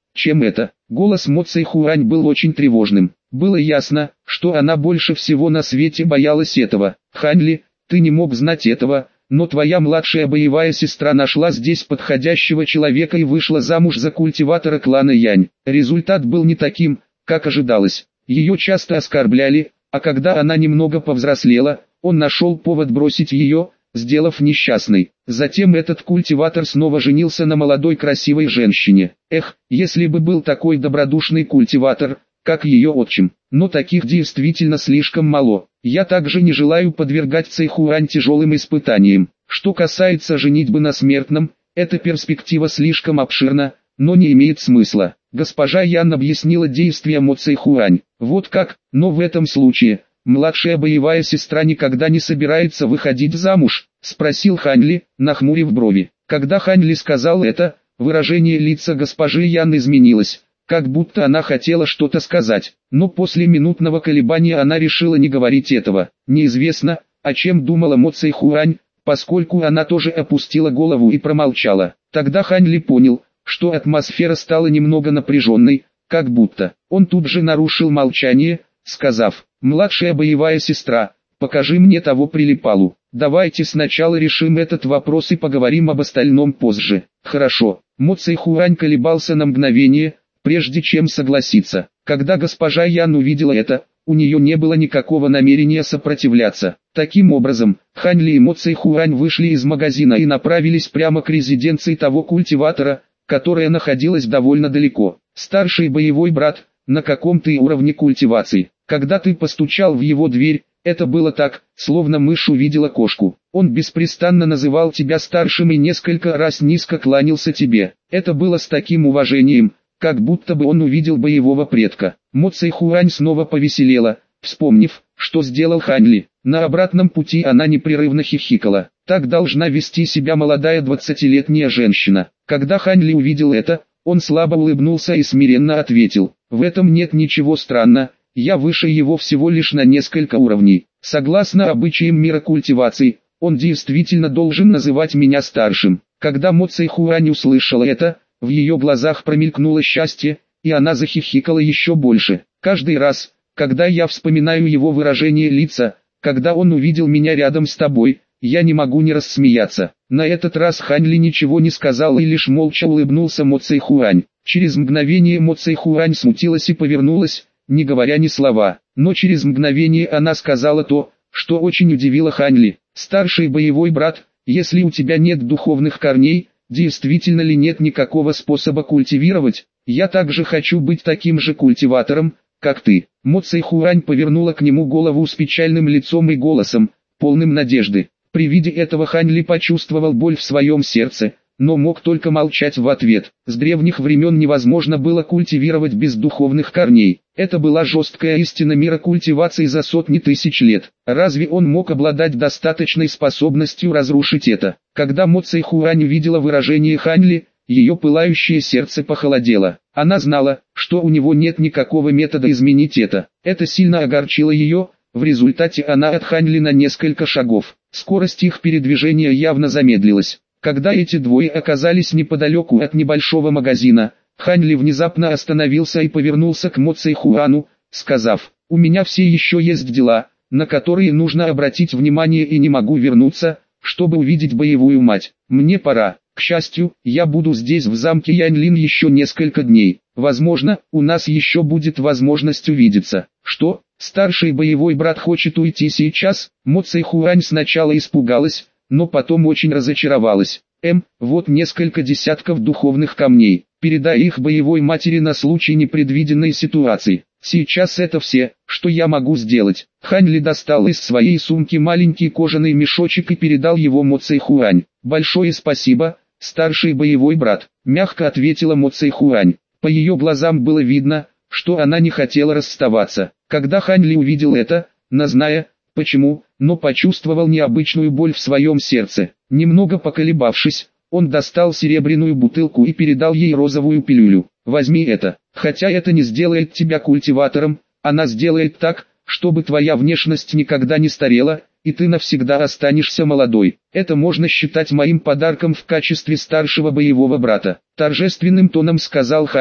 чем это. Голос Мо Цзэйхуань был очень тревожным. Было ясно, что она больше всего на свете боялась этого. «Хань Ли, ты не мог знать этого, но твоя младшая боевая сестра нашла здесь подходящего человека и вышла замуж за культиватора клана Янь. Результат был не таким, как ожидалось. Ее часто оскорбляли, а когда она немного повзрослела, он нашел повод бросить ее, сделав несчастной. Затем этот культиватор снова женился на молодой красивой женщине. Эх, если бы был такой добродушный культиватор, как ее отчим. Но таких действительно слишком мало. Я также не желаю подвергать Цзэйхуань тяжелым испытаниям. Что касается женитьбы на смертном, эта перспектива слишком обширна, но не имеет смысла. Госпожа Ян объяснила действия Мо Цзэйхуань. Вот как, но в этом случае, младшая боевая сестра никогда не собирается выходить замуж, спросил Хань Ли, нахмурив брови. Когда Хань Ли сказал это, выражение лица госпожи Ян изменилось, как будто она хотела что-то сказать, но после минутного колебания она решила не говорить этого. Неизвестно, о чем думала Мо Цзэйхуань, поскольку она тоже опустила голову и промолчала. Тогда Хань Ли понял, что атмосфера стала немного напряженной, как будто. Он тут же нарушил молчание, сказав: «Младшая боевая сестра, покажи мне того прилипалу. Давайте сначала решим этот вопрос и поговорим об остальном позже». «Хорошо». Мо Цзэйхуань колебался на мгновение, прежде чем согласиться. Когда госпожа Ян увидела это, у нее не было никакого намерения сопротивляться. Таким образом, Хань Ли и Мо Цзэйхуань вышли из магазина и направились прямо к резиденции того культиватора, которая находилась довольно далеко. «Старший боевой брат, на каком ты уровне культивации? Когда ты постучал в его дверь, это было так, словно мышь увидела кошку. Он беспрестанно называл тебя старшим и несколько раз низко кланялся тебе. Это было с таким уважением, как будто бы он увидел боевого предка». Мо Цзэйхуань снова повеселела, вспомнив, что сделал Хань Ли. На обратном пути она непрерывно хихикала. Так должна вести себя молодая 20-летняя женщина. Когда Хань Ли увидел это, он слабо улыбнулся и смиренно ответил: «В этом нет ничего странного, я выше его всего лишь на несколько уровней. Согласно обычаям мира культивации, он действительно должен называть меня старшим». Когда Мо Цзэйхуань услышала это, в ее глазах промелькнуло счастье, и она захихикала еще больше. «Каждый раз, когда я вспоминаю его выражение лица, когда он увидел меня рядом с тобой, я не могу не рассмеяться». На этот раз Хань Ли ничего не сказал и лишь молча улыбнулся Мо Цзэйхуань. Через мгновение Мо Цзэйхуань смутилась и повернулась, не говоря ни слова. Но через мгновение она сказала то, что очень удивило Хань Ли. «Старший боевой брат, если у тебя нет духовных корней, действительно ли нет никакого способа культивировать? Я также хочу быть таким же культиватором, как ты». Мо Цзэйхуань повернула к нему голову с печальным лицом и голосом, полным надежды. При виде этого Хань Ли почувствовал боль в своем сердце, но мог только молчать в ответ. С древних времен невозможно было культивировать без духовных корней. Это была жесткая истина мира культивации за сотни тысяч лет. Разве он мог обладать достаточной способностью разрушить это? Когда Мо Цзэйхуань увидела выражение Хань Ли, ее пылающее сердце похолодело. Она знала, что у него нет никакого метода изменить это. Это сильно огорчило ее. В результате она отханьли на несколько шагов. Скорость их передвижения явно замедлилась. Когда эти двое оказались неподалеку от небольшого магазина, Хань Ли внезапно остановился и повернулся к Мо Цзэйхуану, сказав: «У меня все еще есть дела, на которые нужно обратить внимание, и не могу вернуться, чтобы увидеть боевую мать. Мне пора. К счастью, я буду здесь в замке Яньлин еще несколько дней. Возможно, у нас еще будет возможность увидеться». «Что? Старший боевой брат хочет уйти сейчас?» Мо Цзэйхуань сначала испугалась, но потом очень разочаровалась. Вот несколько десятков духовных камней. Передай их боевой матери на случай непредвиденной ситуации. Сейчас это все, что я могу сделать». Хань Ли достал из своей сумки маленький кожаный мешочек и передал его Мо Цзэйхуань. «Большое спасибо, старший боевой брат», — мягко ответила Мо Цзэйхуань. По ее глазам было видно, что она не хотела расставаться. Когда Хань Ли увидел это, не зная, почему, но почувствовал необычную боль в своем сердце. Немного поколебавшись, он достал серебряную бутылку и передал ей розовую пилюлю. «Возьми это. Хотя это не сделает тебя культиватором, она сделает так, чтобы твоя внешность никогда не старела, и ты навсегда останешься молодой. Это можно считать моим подарком в качестве старшего боевого брата», — торжественным тоном сказал Хань Ли.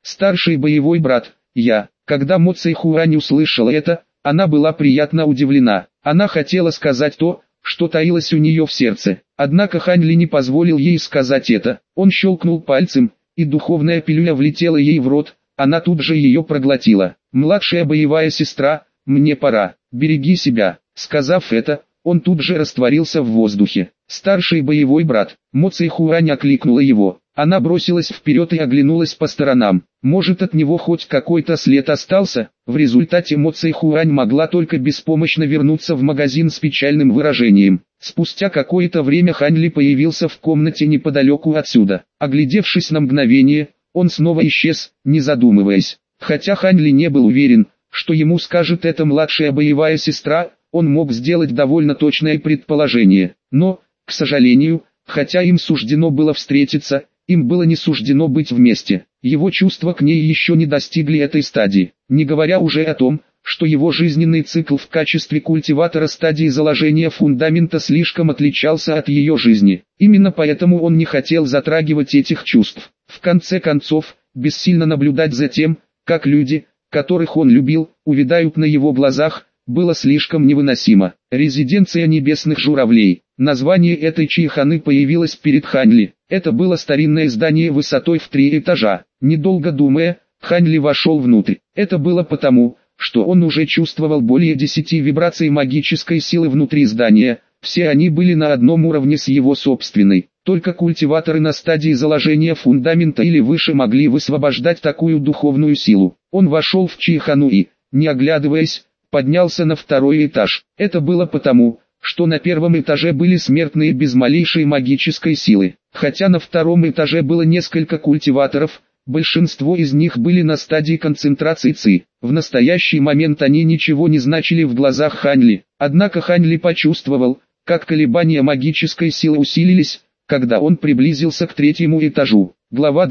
Старший боевой брат, я. Когда Мо Цейхуань услышала это, она была приятно удивлена. Она хотела сказать то, что таилось у нее в сердце. Однако Хань Ли не позволил ей сказать это. Он щелкнул пальцем, и духовная пилюля влетела ей в рот, она тут же ее проглотила. «Младшая боевая сестра, мне пора, береги себя». Сказав это, он тут же растворился в воздухе. Старший боевой брат, Мо Цейхуань окликнула его. Она бросилась вперед и оглянулась по сторонам. Может, от него хоть какой-то след остался? В результате Мо Цейхуань могла только беспомощно вернуться в магазин с печальным выражением. Спустя какое-то время Хань Ли появился в комнате неподалеку отсюда. Оглядевшись на мгновение, он снова исчез, не задумываясь. Хотя Хань Ли не был уверен, что ему скажет эта младшая боевая сестра, он мог сделать довольно точное предположение. Но, к сожалению, хотя им суждено было встретиться, им было не суждено быть вместе. Его чувства к ней еще не достигли этой стадии, не говоря уже о том, что его жизненный цикл в качестве культиватора стадии заложения фундамента слишком отличался от ее жизни. Именно поэтому он не хотел затрагивать этих чувств. В конце концов, бессильно наблюдать за тем, как люди, которых он любил, увядают на его глазах, было слишком невыносимо. Резиденция небесных журавлей. Название этой чайханы появилось перед Хань Ли. Это было старинное здание высотой в 3 этажа. Недолго думая, Хань Ли вошел внутрь. Это было потому, что он уже чувствовал более 10 вибраций магической силы внутри здания. Все они были на одном уровне с его собственной. Только культиваторы на стадии заложения фундамента или выше могли высвобождать такую духовную силу. Он вошел в чайхану и, не оглядываясь, поднялся на 2-й этаж. Это было потому, что на 1-м этаже были смертные без малейшей магической силы. Хотя на 2-м этаже было несколько культиваторов, большинство из них были на стадии концентрации ци. В настоящий момент они ничего не значили в глазах Хань Ли. Однако Хань Ли почувствовал, как колебания магической силы усилились, когда он приблизился к 3-му этажу. Глава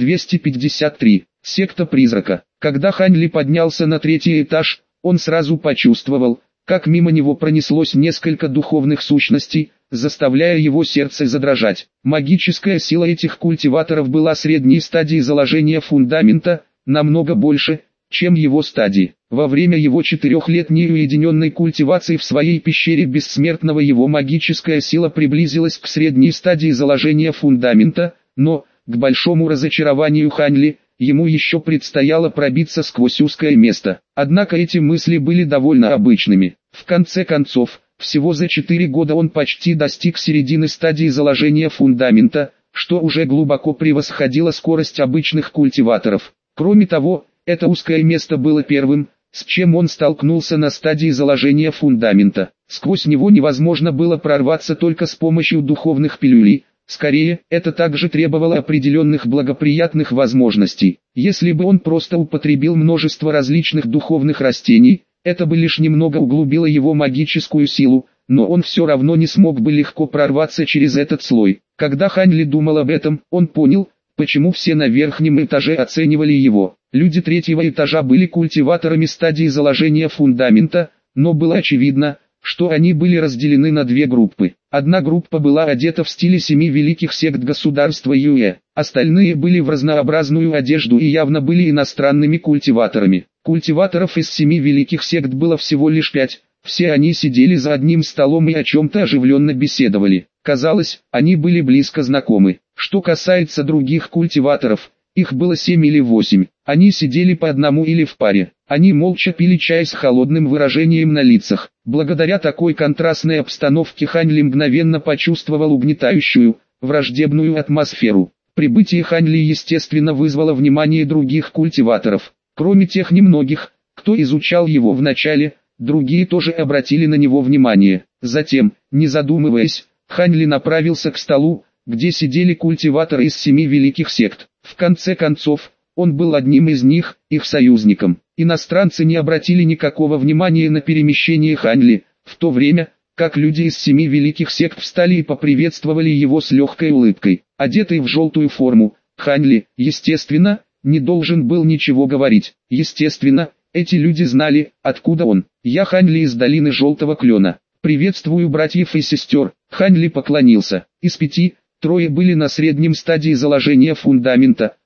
253. Секта призрака. Когда Хань Ли поднялся на 3-й этаж, он сразу почувствовал, как мимо него пронеслось несколько духовных сущностей, заставляя его сердце задрожать. Магическая сила этих культиваторов была средней стадии заложения фундамента, намного больше, чем его стадии. Во время его 4-летней уединенной культивации в своей пещере бессмертного его магическая сила приблизилась к средней стадии заложения фундамента, но, к большому разочарованию Хань Ли, ему еще предстояло пробиться сквозь узкое место. Однако эти мысли были довольно обычными. В конце концов, всего за 4 года он почти достиг середины стадии заложения фундамента, что уже глубоко превосходило скорость обычных культиваторов. Кроме того, это узкое место было первым, с чем он столкнулся на стадии заложения фундамента. Сквозь него невозможно было прорваться только с помощью духовных пилюлей. Скорее, это также требовало определенных благоприятных возможностей. Если бы он просто употребил множество различных духовных растений, это бы лишь немного углубило его магическую силу, но он все равно не смог бы легко прорваться через этот слой. Когда Хань Ли думал об этом, он понял, почему все на верхнем этаже оценивали его. Люди 3-го этажа были культиваторами стадии заложения фундамента, но было очевидно, что они были разделены на 2 группы. Одна группа была одета в стиле 7 великих сект государства Юэ, остальные были в разнообразную одежду и явно были иностранными культиваторами. Культиваторов из 7 великих сект было всего лишь 5, все они сидели за одним столом и о чем-то оживленно беседовали. Казалось, они были близко знакомы. Что касается других культиваторов, их было 7 или 8. Они сидели по одному или в паре. Они молча пили чай с холодным выражением на лицах. Благодаря такой контрастной обстановке Хань Ли мгновенно почувствовал угнетающую, враждебную атмосферу. Прибытие Хань Ли естественно вызвало внимание других культиваторов. Кроме тех немногих, кто изучал его вначале, другие тоже обратили на него внимание. Затем, не задумываясь, Хань Ли направился к столу, где сидели культиваторы из 7 великих сект. В конце концов, он был одним из них, их союзником. Иностранцы не обратили никакого внимания на перемещение Хань Ли, в то время, как люди из 7 великих сект встали и поприветствовали его с легкой улыбкой. Одетый в желтую форму, Хань Ли, естественно, не должен был ничего говорить. Естественно, эти люди знали, откуда он. «Я Хань Ли из долины Желтого Клена. Приветствую братьев и сестер». Хань Ли поклонился. Из 5, 3 были на среднем стадии заложения фундамента,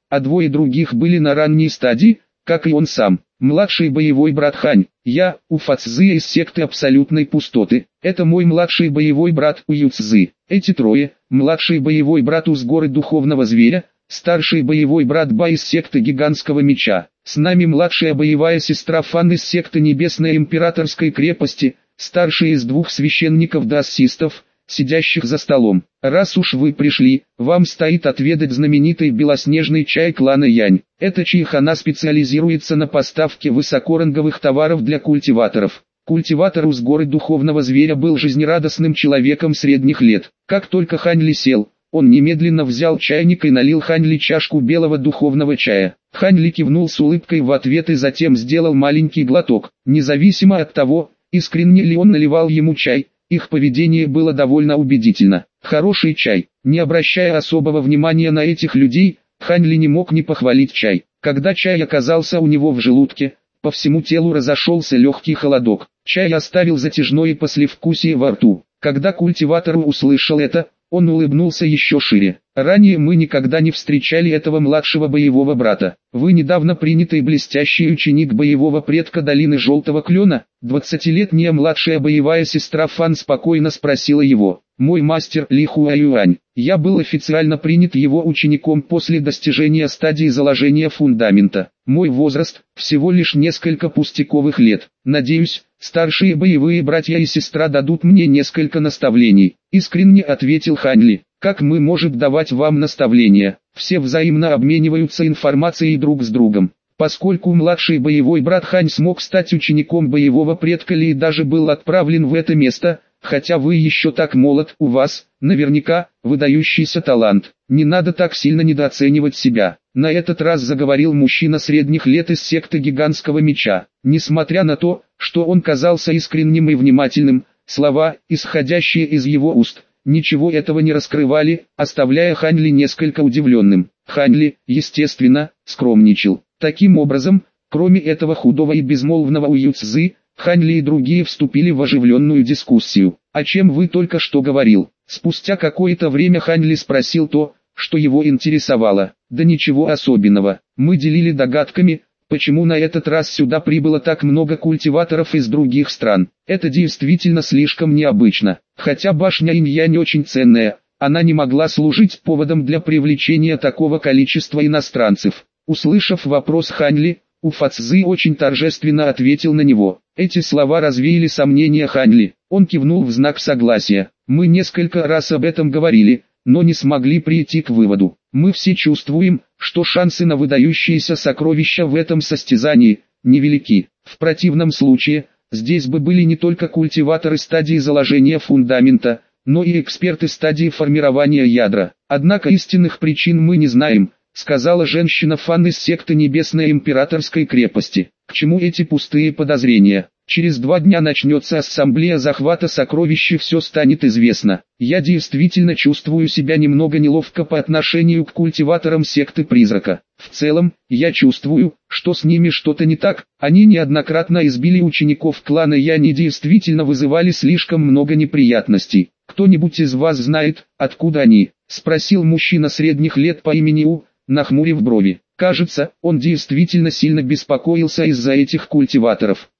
а двое других были на ранней стадии, как и он сам. Младший боевой брат Хань, я, Уфацзы из секты абсолютной пустоты. Это мой младший боевой брат Уюцзы. Эти трое, младший боевой брат Уз горы духовного зверя, старший боевой брат Ба из секты гигантского меча. С нами младшая боевая сестра Фан из секты Небесной Императорской крепости, старший из двух священников-дассистов, сидящих за столом. Раз уж вы пришли, вам стоит отведать знаменитый белоснежный чай клана Янь. Эта чайхана специализируется на поставке высокоранговых товаров для культиваторов. Культиватор Уз горы духовного зверя был жизнерадостным человеком средних лет. Как только Хань Ли сел, он немедленно взял чайник и налил Хань Ли чашку белого духовного чая. Хань Ли кивнул с улыбкой в ответ и затем сделал маленький глоток. Независимо от того, искренне ли он наливал ему чай, их поведение было довольно убедительно. Хороший чай. Не обращая особого внимания на этих людей, Хань Ли не мог не похвалить чай. Когда чай оказался у него в желудке, по всему телу разошелся легкий холодок. Чай оставил затяжное послевкусие во рту. Когда культиватор услышал это, он улыбнулся еще шире. Ранее мы никогда не встречали этого младшего боевого брата. Вы недавно принятый блестящий ученик боевого предка долины Желтого Клена? 20-летняя младшая боевая сестра Фан спокойно спросила его. Мой мастер Ли Хуаюань. Я был официально принят его учеником после достижения стадии заложения фундамента. Мой возраст всего лишь несколько пустяковых лет. Надеюсь, старшие боевые братья и сестра дадут мне несколько наставлений. Искренне ответил Хань Ли. Как мы можем давать вам наставления? Все взаимно обмениваются информацией друг с другом. Поскольку младший боевой брат Хань смог стать учеником боевого предка Ли и даже был отправлен в это место, хотя вы еще так молод, у вас, наверняка, выдающийся талант. Не надо так сильно недооценивать себя. На этот раз заговорил мужчина средних лет из секты гигантского меча. Несмотря на то, что он казался искренним и внимательным, слова, исходящие из его уст, ничего этого не раскрывали, оставляя Хань Ли несколько удивленным. Хань Ли, естественно, скромничал. Таким образом, кроме этого худого и безмолвного Уюцзы, Хань Ли и другие вступили в оживленную дискуссию. «О чем вы только что говорил?» Спустя какое-то время Хань Ли спросил то, что его интересовало. «Да ничего особенного. Мы делили догадками, почему на этот раз сюда прибыло так много культиваторов из других стран. Это действительно слишком необычно. Хотя башня Инь-Янь очень ценная, она не могла служить поводом для привлечения такого количества иностранцев». Услышав вопрос Хань Ли, Уфацзы очень торжественно ответил на него. Эти слова развеяли сомнения Хань Ли. Он кивнул в знак согласия. «Мы несколько раз об этом говорили, но не смогли прийти к выводу. Мы все чувствуем, что шансы на выдающиеся сокровища в этом состязании невелики. В противном случае, здесь бы были не только культиваторы стадии заложения фундамента, но и эксперты стадии формирования ядра. Однако истинных причин мы не знаем», сказала женщина Фан из секты Небесной Императорской крепости. «К чему эти пустые подозрения? Через 2 дня начнется ассамблея захвата сокровищ и все станет известно. Я действительно чувствую себя немного неловко по отношению к культиваторам секты Призрака. В целом, я чувствую, что с ними что-то не так. Они неоднократно избили учеников клана Янь и действительно вызывали слишком много неприятностей. Кто-нибудь из вас знает, откуда они?» спросил мужчина средних лет по имени У, нахмурив брови. Кажется, он действительно сильно беспокоился из-за этих культиваторов.